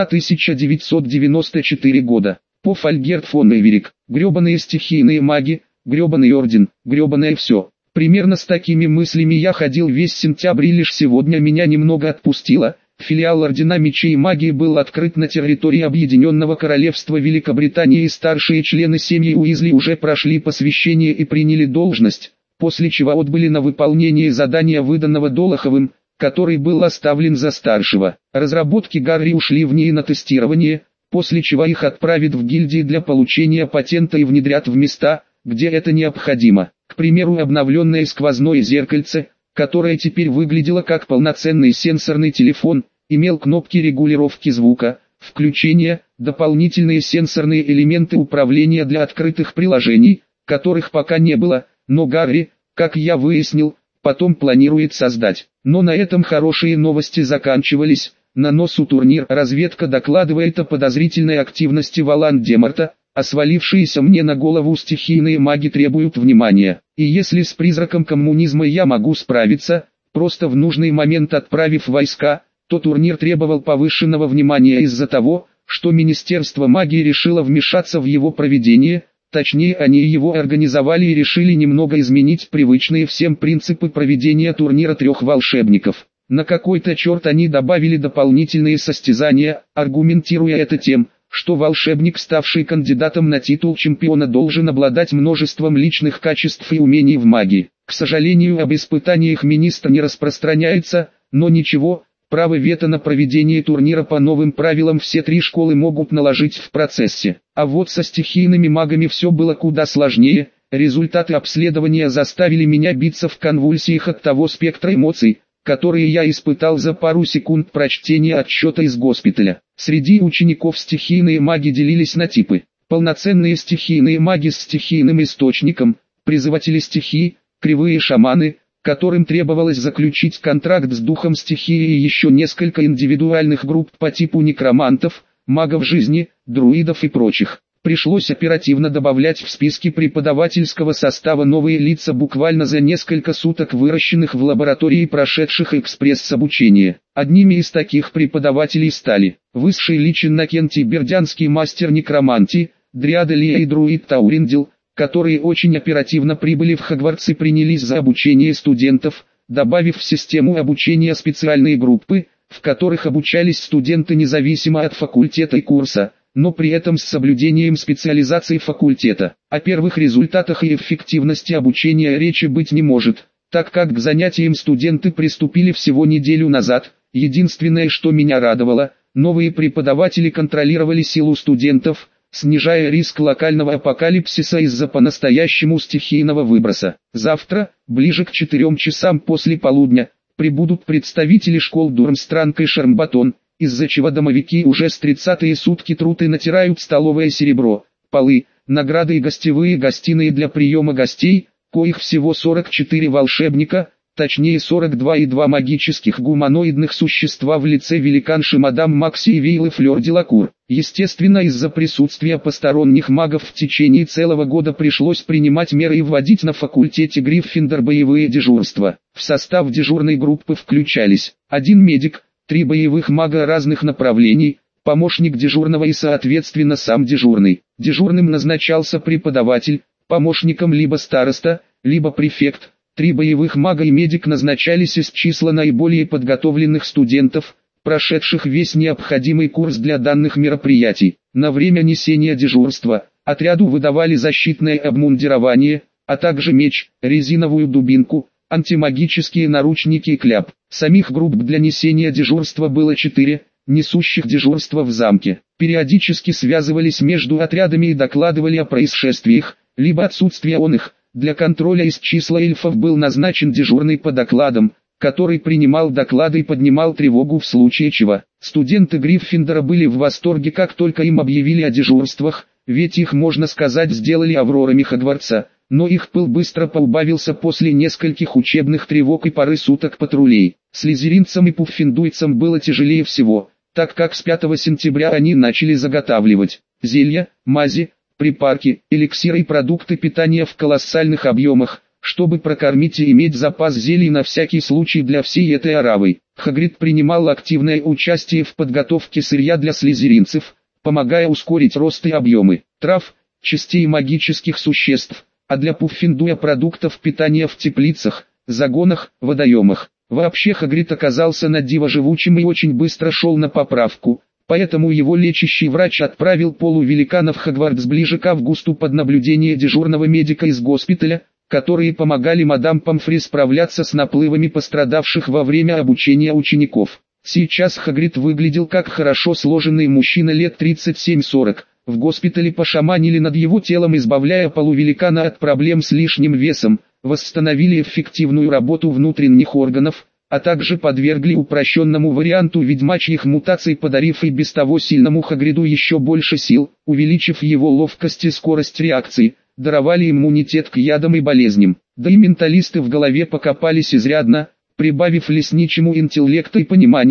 1994 года. Пов Альгерт фон Эверик. Гребаные стихийные маги, гребаный орден, гребаное все. Примерно с такими мыслями я ходил весь сентябрь, и лишь сегодня меня немного отпустило. Филиал Ордена Мечей и Магии был открыт на территории Объединенного Королевства Великобритании, и старшие члены семьи Уизли уже прошли посвящение и приняли должность, после чего отбыли на выполнение задания, выданного Долоховым, который был оставлен за старшего. Разработки Гарри ушли в НИИ на тестирование, после чего их отправят в гильдии для получения патента и внедрят в места, где это необходимо. К примеру, обновленное сквозное зеркальце, которое теперь выглядело как полноценный сенсорный телефон, имел кнопки регулировки звука, включения, дополнительные сенсорные элементы управления для открытых приложений, которых пока не было, но Гарри, как я выяснил, потом планирует создать. Но на этом хорошие новости заканчивались. на носу турнир. Разведка докладывает о подозрительной активности Волан-де-Морта, а свалившиеся мне на голову стихийные маги требуют внимания. И если с призраком коммунизма я могу справиться, просто в нужный момент отправив войска, то турнир требовал повышенного внимания из-за того, что Министерство магии решило вмешаться в его проведение. Точнее, они его организовали и решили немного изменить привычные всем принципы проведения турнира трех волшебников. На какой-то черт они добавили дополнительные состязания, аргументируя это тем, что волшебник, ставший кандидатом на титул чемпиона, должен обладать множеством личных качеств и умений в магии. К сожалению, об испытаниях министр не распространяется, но ничего, право вето на проведение турнира по новым правилам все три школы могут наложить в процессе. А вот со стихийными магами все было куда сложнее. Результаты обследования заставили меня биться в конвульсиях от того спектра эмоций, которые я испытал за пару секунд прочтения отчета из госпиталя. Среди учеников стихийные маги делились на типы: полноценные стихийные маги с стихийным источником, призыватели стихий, кривые шаманы, которым требовалось заключить контракт с духом стихии, и еще несколько индивидуальных групп по типу некромантов, магов жизни, друидов и прочих. Пришлось оперативно добавлять в списки преподавательского состава новые лица буквально за несколько суток, выращенных в лаборатории и прошедших экспресс-обучение. Одними из таких преподавателей стали высший лич Иннокентий Бердянский, мастер некромантии, дриада Лия и друид Тауриндил, которые очень оперативно прибыли в Хогвартс и принялись за обучение студентов, добавив в систему обучения специальные группы, в которых обучались студенты независимо от факультета и курса, но при этом с соблюдением специализации факультета. О первых результатах и эффективности обучения речи быть не может, так как к занятиям студенты приступили всего неделю назад. Единственное, что меня радовало, новые преподаватели контролировали силу студентов, снижая риск локального апокалипсиса из-за по-настоящему стихийного выброса. Завтра, ближе к 4 часам после полудня, прибудут представители школ Дурмстранг и Шармбатон, из-за чего домовики уже с 30-е сутки трут и натирают столовое серебро, полы, награды и гостевые гостиные для приема гостей, коих всего 44 волшебника, точнее 42 и 2 магических гуманоидных существа в лице великанши мадам Макси и Вейлы Флёр де Лакур. Естественно, из-за присутствия посторонних магов в течение целого года пришлось принимать меры и вводить на факультете Гриффиндор боевые дежурства. В состав дежурной группы включались 1 медик, 3 боевых мага разных направлений, помощник дежурного и соответственно сам дежурный. Дежурным назначался преподаватель, помощником либо староста, либо префект. 3 боевых мага и медик назначались из числа наиболее подготовленных студентов, прошедших весь необходимый курс для данных мероприятий. На время несения дежурства отряду выдавали защитное обмундирование, а также меч, резиновую дубинку, антимагические наручники и кляп. Самих групп для несения дежурства было 4, несущих дежурство в замке. Периодически связывались между отрядами и докладывали о происшествиях, либо отсутствии их. Для контроля из числа эльфов был назначен дежурный по докладам, который принимал доклады и поднимал тревогу в случае чего. Студенты Гриффиндора были в восторге, как только им объявили о дежурствах, ведь их, можно сказать, сделали Аврорами Хогвартса, но их пыл быстро поубавился после нескольких учебных тревог и пары суток патрулей. Слизеринцам и пуффиндуйцам было тяжелее всего, так как с 5 сентября они начали заготавливать зелья, мази, припарки, эликсиры и продукты питания в колоссальных объемах, чтобы прокормить и иметь запас зелий на всякий случай для всей этой аравы. Хагрид принимал активное участие в подготовке сырья для слизеринцев, помогая ускорить рост и объемы трав, частей магических существ, а для Пуффиндуя продуктов питания в теплицах, загонах, водоемах. Вообще Хагрид оказался на диво живучим и очень быстро шел на поправку. Поэтому его лечащий врач отправил полувеликана в Хогвартс ближе к августу под наблюдение дежурного медика из госпиталя, которые помогали мадам Помфри справляться с наплывами пострадавших во время обучения учеников. Сейчас Хагрид выглядел как хорошо сложенный мужчина лет 37-40. В госпитале пошаманили над его телом, избавляя полувеликана от проблем с лишним весом, восстановили эффективную работу внутренних органов, а также подвергли упрощенному варианту ведьмачьих мутаций, подарив и без того сильному Хагриду еще больше сил, увеличив его ловкость и скорость реакции, даровали иммунитет к ядам и болезням. Да и менталисты в голове покопались изрядно, прибавив лесничему интеллекта и понимания,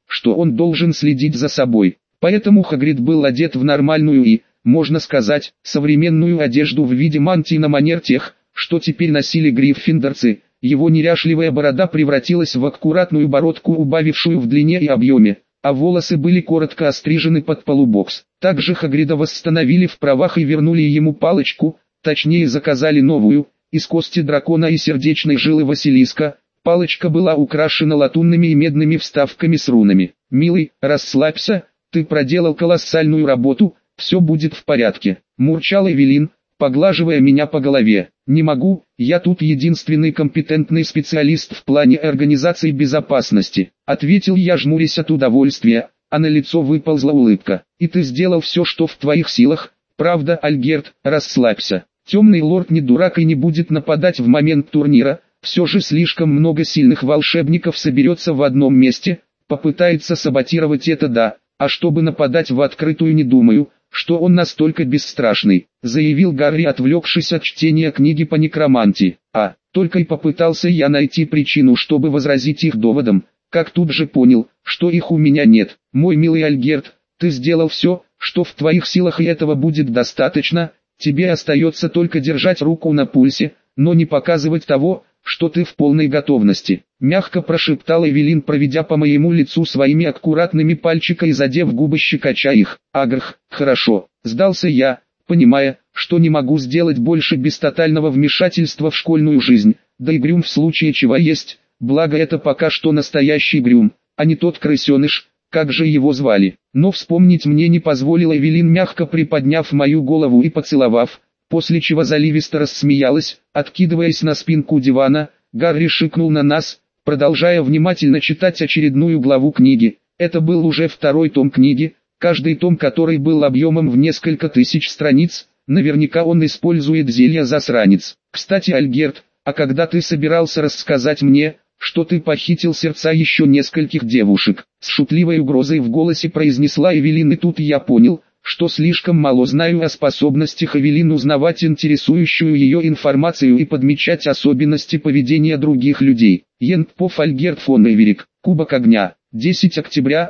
что он должен следить за собой. Поэтому Хагрид был одет в нормальную и, можно сказать, современную одежду в виде мантии на манер тех, что теперь носили гриффиндорцы. Его неряшливая борода превратилась в аккуратную бородку, убавившую в длине и объеме, а волосы были коротко острижены под полубокс. Также Хагрида восстановили в правах и вернули ему палочку, точнее заказали новую, из кости дракона и сердечной жилы Василиска. Палочка была украшена латунными и медными вставками с рунами. «Милый, расслабься, ты проделал колоссальную работу, все будет в порядке», — мурчал Эвелин, поглаживая меня по голове. «Не могу, я тут единственный компетентный специалист в плане организации безопасности», — ответил я, жмурясь от удовольствия, а на лицо выползла улыбка. «И ты сделал все, что в твоих силах, правда, Альгерт? Расслабься. Темный лорд не дурак и не будет нападать в момент турнира, все же слишком много сильных волшебников соберется в одном месте, попытается саботировать это, да, а чтобы нападать в открытую, не думаю, что он настолько бесстрашный», — заявил Гарри, отвлекшись от чтения книги по некромантии. Только и попытался я найти причину, чтобы возразить их доводам, как тут же понял, что их у меня нет. «Мой милый Альгерт, ты сделал все, что в твоих силах, и этого будет достаточно, тебе остается только держать руку на пульсе, но не показывать того, что ты в полной готовности», — мягко прошептал Эвелин, проведя по моему лицу своими аккуратными пальчиками и задев губы, щекоча их. «Агрх, хорошо», — сдался я, понимая, что не могу сделать больше без тотального вмешательства в школьную жизнь, да и Грюм в случае чего есть, благо это пока что настоящий Грюм, а не тот крысеныш, как же его звали. Но вспомнить мне не позволил Эвелин, мягко приподняв мою голову и поцеловав, после чего заливисто рассмеялась, откидываясь на спинку дивана. Гарри шикнул на нас, продолжая внимательно читать очередную главу книги. Это был уже второй том книги, каждый том которой был объемом в несколько тысяч страниц. Наверняка он использует зелья засранец. «Кстати, Альгерт, а когда ты собирался рассказать мне, что ты похитил сердца еще нескольких девушек?» С шутливой угрозой в голосе произнесла Эвелин, и тут я понял, что слишком мало знаю о способностях Эвелин узнавать интересующую ее информацию и подмечать особенности поведения других людей. Ентпов Альгерт фон Эверик, Кубок огня, 10 октября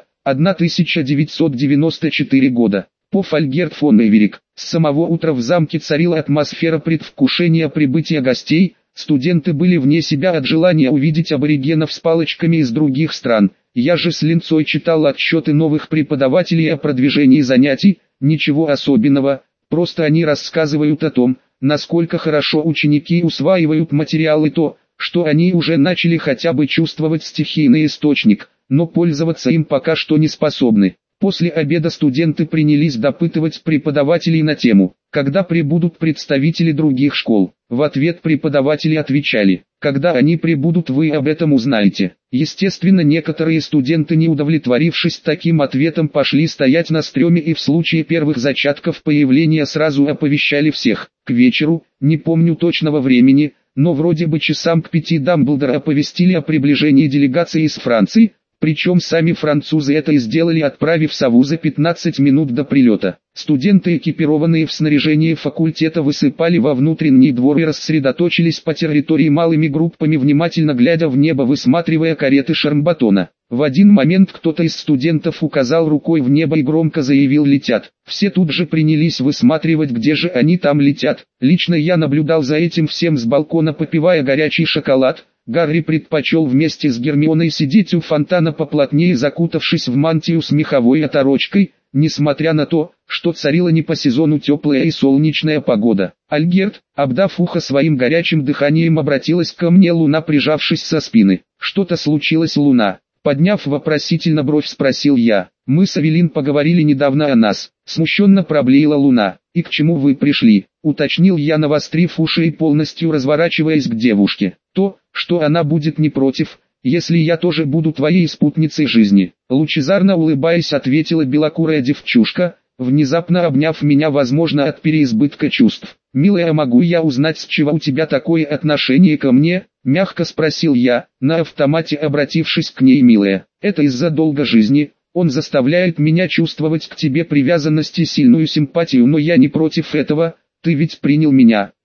1994 года. Поф Альгерт фон Эверик. С самого утра в замке царила атмосфера предвкушения прибытия гостей. Студенты были вне себя от желания увидеть аборигенов с палочками из других стран. Я же с линцой читал отчеты новых преподавателей о продвижении занятий. Ничего особенного, просто они рассказывают о том, насколько хорошо ученики усваивают материалы, то, что они уже начали хотя бы чувствовать стихийный источник, но пользоваться им пока что не способны. После обеда студенты принялись допытывать преподавателей на тему, когда прибудут представители других школ. В ответ преподаватели отвечали, когда они прибудут, вы об этом узнаете. Естественно, некоторые студенты, не удовлетворившись таким ответом, пошли стоять на стреме и в случае первых зачатков появления сразу оповещали всех. К вечеру, не помню точного времени, но вроде бы часам к 5 Дамблдора оповестили о приближении делегации из Франции. Причем сами французы это и сделали, отправив сову за 15 минут до прилета. Студенты, экипированные в снаряжении факультета, высыпали во внутренний двор и рассредоточились по территории малыми группами, внимательно глядя в небо, высматривая кареты Шармбатона. В один момент кто-то из студентов указал рукой в небо и громко заявил: «Летят». Все тут же принялись высматривать, где же они там летят. Лично я наблюдал за этим всем с балкона, попивая горячий шоколад. Гарри предпочел вместе с Гермионой сидеть у фонтана, поплотнее закутавшись в мантию с меховой оторочкой, несмотря на то, что царила не по сезону теплая и солнечная погода. Альгерт, обдав ухо своим горячим дыханием, обратилась ко мне Луна, прижавшись со спины. «Что-то случилось, Луна?» Подняв вопросительно бровь, спросил я. «Мы с Эвелин поговорили недавно о нас», — смущенно проблеяла Луна. «И к чему вы пришли?» — уточнил я, навострив уши и полностью разворачиваясь к девушке. «То, что она будет не против, если я тоже буду твоей спутницей жизни», — лучезарно улыбаясь, ответила белокурая девчушка, внезапно обняв меня, возможно, от переизбытка чувств. «Милая, могу я узнать, с чего у тебя такое отношение ко мне?» — мягко спросил я, на автомате обратившись к ней. «Милая, это из-за долга жизни. Он заставляет меня чувствовать к тебе привязанность и сильную симпатию, но я не против этого. Ты ведь принял меня,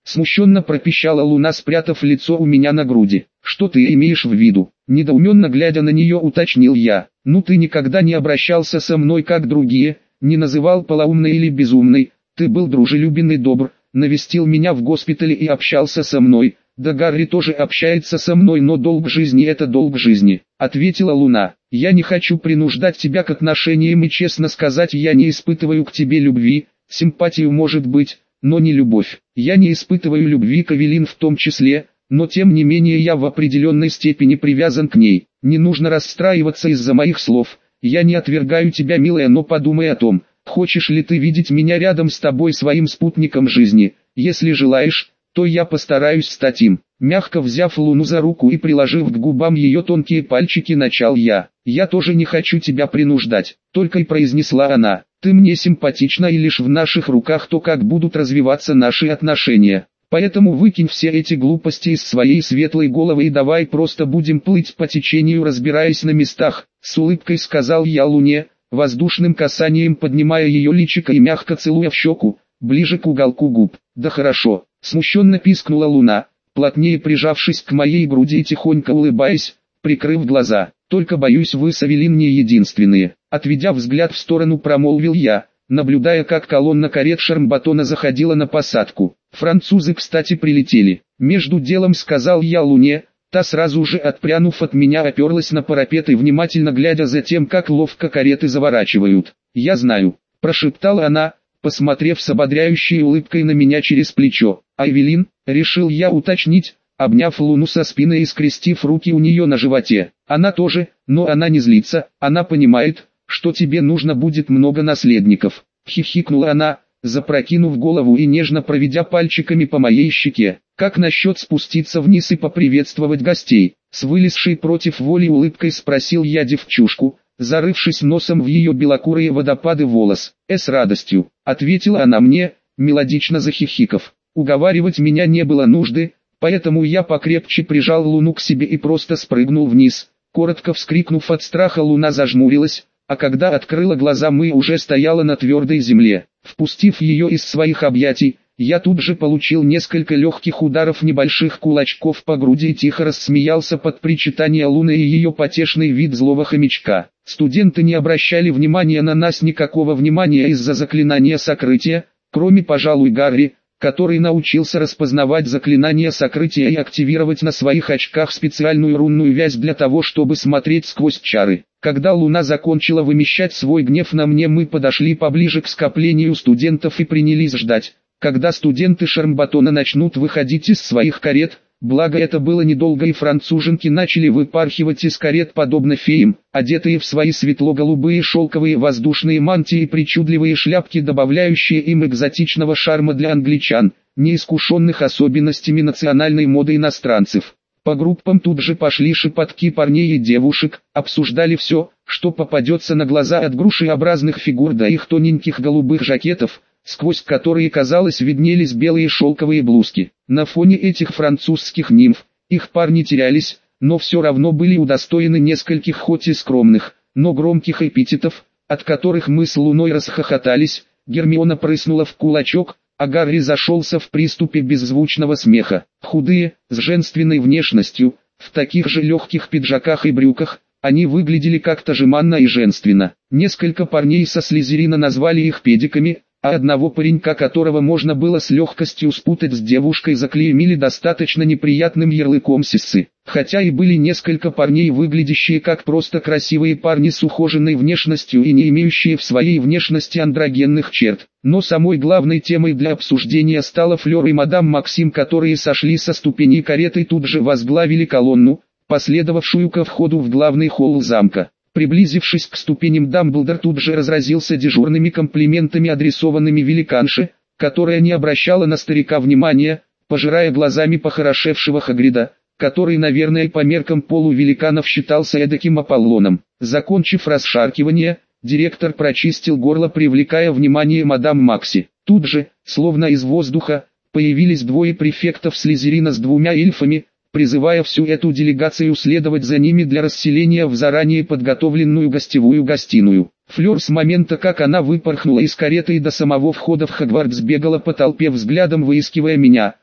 Смущенно пропищала Луна, спрятав лицо у меня на груди. Что ты имеешь в виду? Недоуменно глядя на нее, уточнил я. Ну ты никогда не обращался со мной как другие, не называл полоумной или безумной, ты был дружелюбен и добр, навестил меня в госпитале и общался со мной. Да Гарри тоже общается со мной, но долг жизни — это долг жизни, ответила Луна. Я не хочу принуждать тебя к отношениям и, честно сказать, я не испытываю к тебе любви, симпатию может быть, но не любовь. Я не испытываю любви к Эвелин в том числе, но тем не менее я в определенной степени привязан к ней. Не нужно расстраиваться из-за моих слов. Я не отвергаю тебя, милая, но подумай о том, хочешь ли ты видеть меня рядом с тобой своим спутником жизни. Если желаешь, то я постараюсь стать им. Мягко взяв Луну за руку и приложив к губам ее тонкие пальчики, начал я. Я тоже не хочу тебя принуждать, только и произнесла она. Ты мне симпатична, и лишь в наших руках то, как будут развиваться наши отношения. Поэтому выкинь все эти глупости из своей светлой головы и давай просто будем плыть по течению, разбираясь на местах. С улыбкой сказал я Луне, воздушным касанием поднимая ее личико и мягко целуя в щеку, ближе к уголку губ. Да хорошо, смущенно пискнула Луна, плотнее прижавшись к моей груди и тихонько улыбаясь, прикрыв глаза. Только боюсь, вы с Эвелин не единственные. Отведя взгляд в сторону, промолвил я, наблюдая, как колонна карет Шармбатона заходила на посадку. Французы, кстати, прилетели. Между делом сказал я Луне, та сразу же, отпрянув от меня, оперлась на парапет и внимательно глядя за тем, как ловко кареты заворачивают. Я знаю, прошептала она, посмотрев с ободряющей улыбкой на меня через плечо. А Эвелин, решил я уточнить, обняв Луну со спины и скрестив руки у нее на животе. Она тоже, но она не злится, она понимает, что тебе нужно будет много наследников. Хихикнула она, запрокинув голову и нежно проведя пальчиками по моей щеке. Как насчет спуститься вниз и поприветствовать гостей? С вылезшей против воли улыбкой спросил я девчушку, зарывшись носом в ее белокурые водопады волос. С радостью, ответила она мне, мелодично захихиков. Уговаривать меня не было нужды, поэтому я покрепче прижал Луну к себе и просто спрыгнул вниз. Коротко вскрикнув от страха, Луна зажмурилась, а когда открыла глаза, мы уже стояла на твердой земле. Впустив ее из своих объятий, я тут же получил несколько легких ударов небольших кулачков по груди и тихо рассмеялся под причитание Луны и ее потешный вид злого хомячка. Студенты не обращали внимания на нас, никакого внимания из-за заклинания сокрытия, кроме, пожалуй, Гарри, который научился распознавать заклинания сокрытия и активировать на своих очках специальную рунную вязь для того, чтобы смотреть сквозь чары. Когда Луна закончила вымещать свой гнев на мне, мы подошли поближе к скоплению студентов и принялись ждать, когда студенты Шармбатона начнут выходить из своих карет. Благо это было недолго, и француженки начали выпархивать из карет подобно феям, одетые в свои светло-голубые шелковые воздушные мантии и причудливые шляпки, добавляющие им экзотичного шарма для англичан, неискушенных особенностями национальной моды иностранцев. По группам тут же пошли шепотки парней и девушек, обсуждали все, что попадется на глаза, от грушеобразных фигур до их тоненьких голубых жакетов, сквозь которые, казалось, виднелись белые шелковые блузки. На фоне этих французских нимф, их парни терялись, но все равно были удостоены нескольких хоть и скромных, но громких эпитетов, от которых мы с Луной расхохотались. Гермиона прыснула в кулачок, а Гарри зашелся в приступе беззвучного смеха. Худые, с женственной внешностью, в таких же легких пиджаках и брюках, они выглядели как-то жеманно и женственно. Несколько парней со Слизерина назвали их педиками, а одного паренька, которого можно было с легкостью спутать с девушкой, заклеймили достаточно неприятным ярлыком сиссы. Хотя и были несколько парней, выглядящие как просто красивые парни с ухоженной внешностью и не имеющие в своей внешности андрогенных черт. Но самой главной темой для обсуждения стала Флёр и мадам Максим, которые сошли со ступеней кареты и тут же возглавили колонну, последовавшую ко входу в главный холл замка. Приблизившись к ступеням, Дамблдор тут же разразился дежурными комплиментами, адресованными великанше, которая не обращала на старика внимания, пожирая глазами похорошевшего Хагрида, который, наверное, по меркам полувеликанов считался эдаким Аполлоном. Закончив расшаркивание, директор прочистил горло, привлекая внимание мадам Макси. Тут же, словно из воздуха, появились двое префектов Слизерина с двумя эльфами, призывая всю эту делегацию следовать за ними для расселения в заранее подготовленную гостевую гостиную. Флёр с момента, как она выпорхнула из кареты и до самого входа в Хогвартс, бегала по толпе взглядом, выискивая меня,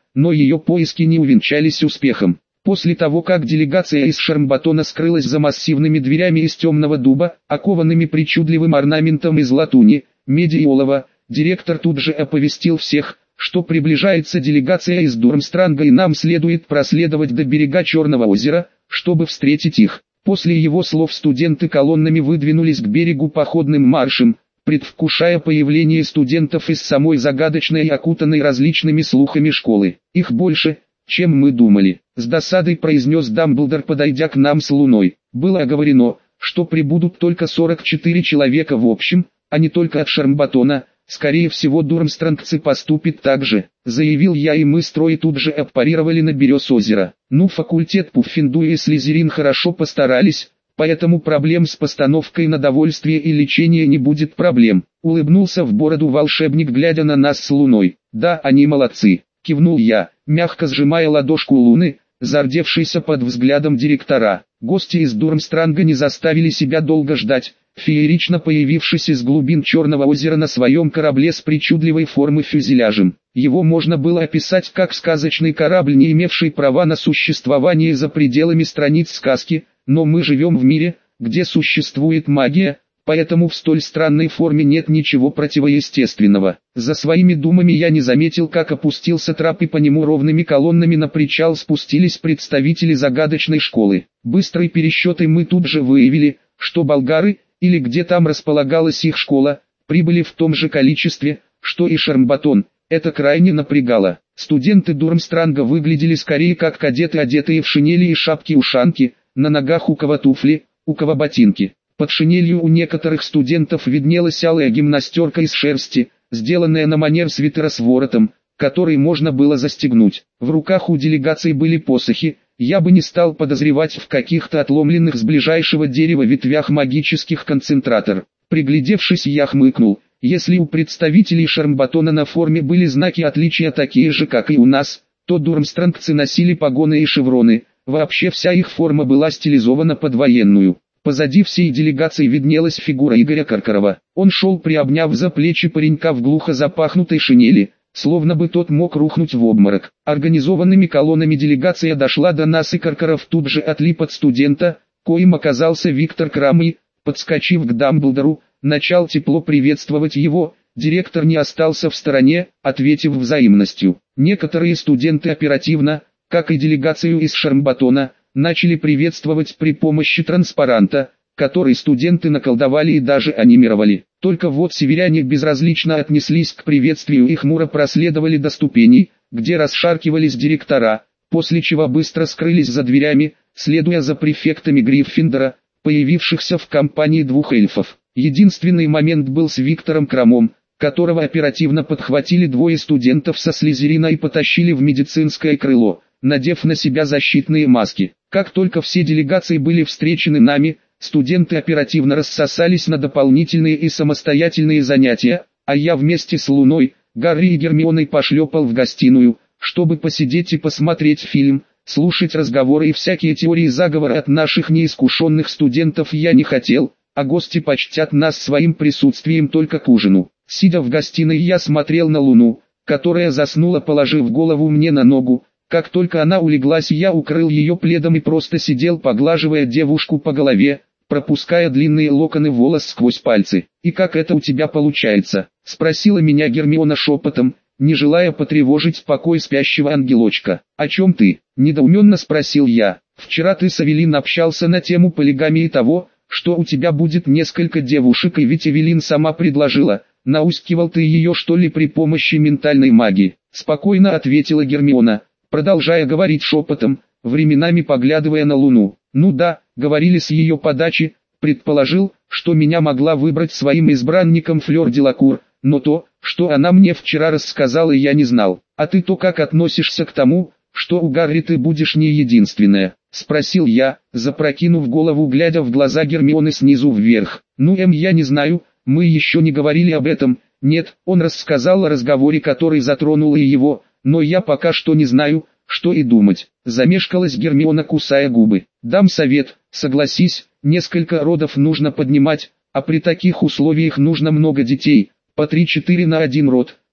но ее поиски не увенчались успехом. После того, как делегация из Шармбатона скрылась за массивными дверями из темного дуба, окованными причудливым орнаментом из латуни, меди и олова, директор тут же оповестил всех, что приближается делегация из Дурмстранга и нам следует проследовать до берега Черного озера, чтобы встретить их. После его слов студенты колоннами выдвинулись к берегу походным маршем, предвкушая появление студентов из самой загадочной и окутанной различными слухами школы. Их больше, чем мы думали. С досадой произнес Дамблдор, подойдя к нам с Луной. Было оговорено, что прибудут только 44 человека в общем, а не только от Шармбатона. Скорее всего, дурмстрангцы поступит так же, заявил я, и мы с Трой тут же аппарировали на берез озера. Ну, факультет Пуффендуя и Слизерин хорошо постарались, поэтому проблем с постановкой на довольствие и лечение не будет проблем. Улыбнулся в бороду волшебник, глядя на нас с Луной. Да, они молодцы, кивнул я, мягко сжимая ладошку Луны, зардевшейся под взглядом директора. Гости из Дурмстранга не заставили себя долго ждать. Феерично появившись из глубин Черного озера на своем корабле с причудливой формы фюзеляжем. Его можно было описать как сказочный корабль, не имевший права на существование за пределами страниц сказки, но мы живем в мире, где существует магия, поэтому в столь странной форме нет ничего противоестественного. За своими думами я не заметил, как опустился трап, и по нему ровными колоннами на причал спустились представители загадочной школы. Быстрый пересчет, и мы тут же выявили, что болгары, или где там располагалась их школа, прибыли в том же количестве, что и Шармбатон. Это крайне напрягало. Студенты Дурмстранга выглядели скорее как кадеты, одетые в шинели и шапки-ушанки, на ногах у кого туфли, у кого ботинки. Под шинелью у некоторых студентов виднелась алая гимнастерка из шерсти, сделанная на манер свитера с воротом, который можно было застегнуть. В руках у делегации были посохи. Я бы не стал подозревать в каких-то отломленных с ближайшего дерева ветвях магических концентратор. Приглядевшись, я хмыкнул. Если у представителей Шармбатона на форме были знаки отличия такие же, как и у нас, то дурмстрангцы носили погоны и шевроны. Вообще вся их форма была стилизована под военную. Позади всей делегации виднелась фигура Игоря Каркарова. Он шел, приобняв за плечи паренька в глухо запахнутой шинели, словно бы тот мог рухнуть в обморок. Организованными колоннами делегация дошла до нас, и Каркаров тут же отлип от студента, коим оказался Виктор Крам, и, подскочив к Дамблдору, начал тепло приветствовать его. Директор не остался в стороне, ответив взаимностью. Некоторые студенты оперативно, как и делегацию из Шармбатона, начали приветствовать при помощи транспаранта, который студенты наколдовали и даже анимировали. Только вот северяне безразлично отнеслись к приветствию и хмуро проследовали до ступеней, где расшаркивались директора, после чего быстро скрылись за дверями, следуя за префектами Гриффиндора, появившихся в компании двух эльфов. Единственный момент был с Виктором Крамом, которого оперативно подхватили двое студентов со Слизерина и потащили в медицинское крыло, надев на себя защитные маски. Как только все делегации были встречены нами, студенты оперативно рассосались на дополнительные и самостоятельные занятия, а я вместе с Луной, Гарри и Гермионой пошлепал в гостиную, чтобы посидеть и посмотреть фильм, слушать разговоры и всякие теории заговора от наших неискушенных студентов я не хотел, а гости почтят нас своим присутствием только к ужину. Сидя в гостиной, я смотрел на Луну, которая заснула, положив голову мне на ногу. Как только она улеглась, я укрыл ее пледом и просто сидел, поглаживая девушку по голове, пропуская длинные локоны волос сквозь пальцы. «И как это у тебя получается?» — спросила меня Гермиона шепотом, не желая потревожить покой спящего ангелочка. «О чем ты?» — недоуменно спросил я. «Вчера ты с Эвелин общался на тему полигамии и того, что у тебя будет несколько девушек, и ведь Эвелин сама предложила. Наускивал ты ее, что ли, при помощи ментальной магии?» — спокойно ответила Гермиона, продолжая говорить шепотом, временами поглядывая на Луну. «Ну да, говорили с ее подачи, предположил, что меня могла выбрать своим избранником Флёр Делакур, но то, что она мне вчера рассказала, я не знал. А ты-то как относишься к тому, что у Гарри ты будешь не единственная?» — спросил я, запрокинув голову, глядя в глаза Гермионы снизу вверх. «Ну я не знаю, мы еще не говорили об этом. Нет, он рассказал о разговоре, который затронул и его, но я пока что не знаю, что и думать». Замешкалась Гермиона, кусая губы. «Дам совет, согласись, несколько родов нужно поднимать, а при таких условиях нужно много детей, по 3-4 на один род,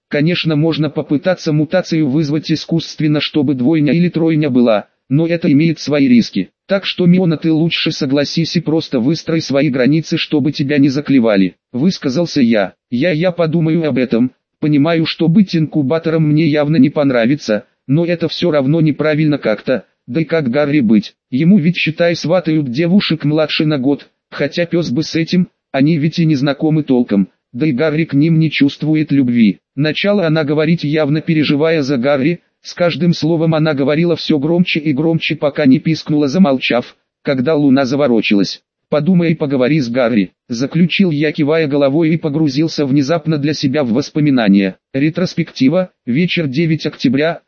Конечно, можно попытаться мутацию вызвать искусственно, чтобы двойня или тройня была, но это имеет свои риски. Так что, Миона, ты лучше согласись и просто выстрой свои границы, чтобы тебя не заклевали. Высказался я. Я подумаю об этом. Понимаю, что быть инкубатором мне явно не понравится, но это все равно неправильно как-то. Да и как Гарри быть? Ему ведь, считай, сватают девушек младше на год, хотя пес бы с этим, они ведь и не знакомы толком. Да и Гарри к ним не чувствует любви. Начала она говорить, явно переживая за Гарри. С каждым словом она говорила все громче и громче, пока не пискнула, замолчав, когда Луна заворочилась. «Подумай и поговори с Гарри», — заключил я, кивая головой, и погрузился внезапно для себя в воспоминания. Ретроспектива, вечер 9 октября,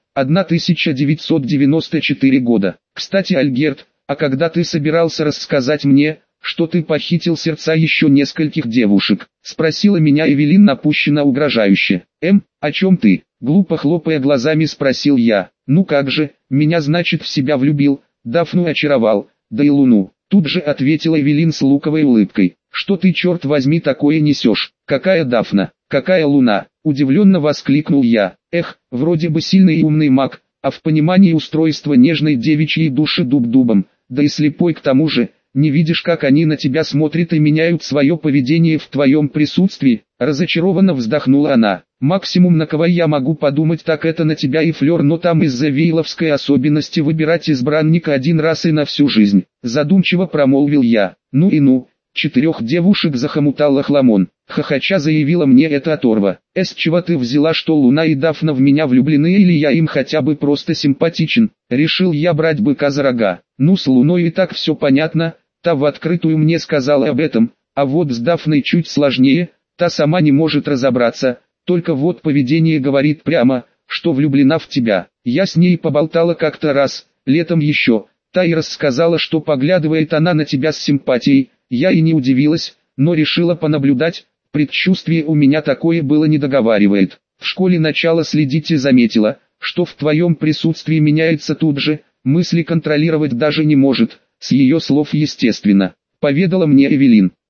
1994 года. Кстати, Альгерт, а когда ты собирался рассказать мне, что ты похитил сердца еще нескольких девушек? Спросила меня Эвелин напущенно угрожающе. О чем ты? Глупо хлопая глазами спросил я. Ну как же, меня значит в себя влюбил, Дафну очаровал, да и Луну. Тут же ответила Эвелин с луковой улыбкой. Что ты, черт возьми, такое несешь? Какая Дафна? Какая Луна? Удивленно воскликнул я. Вроде бы сильный и умный маг, а в понимании устройства нежной девичьей души дуб дубом, да и слепой к тому же. Не видишь, как они на тебя смотрят и меняют свое поведение в твоем присутствии? Разочарованно вздохнула она. Максимум, на кого я могу подумать, так это на тебя и Флёр, но там из-за вейловской особенности выбирать избранника один раз и на всю жизнь. Задумчиво промолвил я. Ну и ну, 4 девушек захомутал Охламон. Хохоча заявила мне эта оторва. С чего ты взяла, что Луна и Дафна в меня влюблены, или я им хотя бы просто симпатичен? Решил я брать быка за рога. Ну, с Луной и так все понятно, та в открытую мне сказала об этом, а вот с Дафной чуть сложнее, та сама не может разобраться, только вот поведение говорит прямо, что влюблена в тебя. Я с ней поболтала как-то раз, летом еще, та и рассказала, что поглядывает она на тебя с симпатией. Я и не удивилась, но решила понаблюдать. Предчувствие у меня такое было, не договаривает. В школе начала следить и заметила, что в твоем присутствии меняется тут же, мысли контролировать даже не может, с ее слов естественно, поведала мне Эвелин.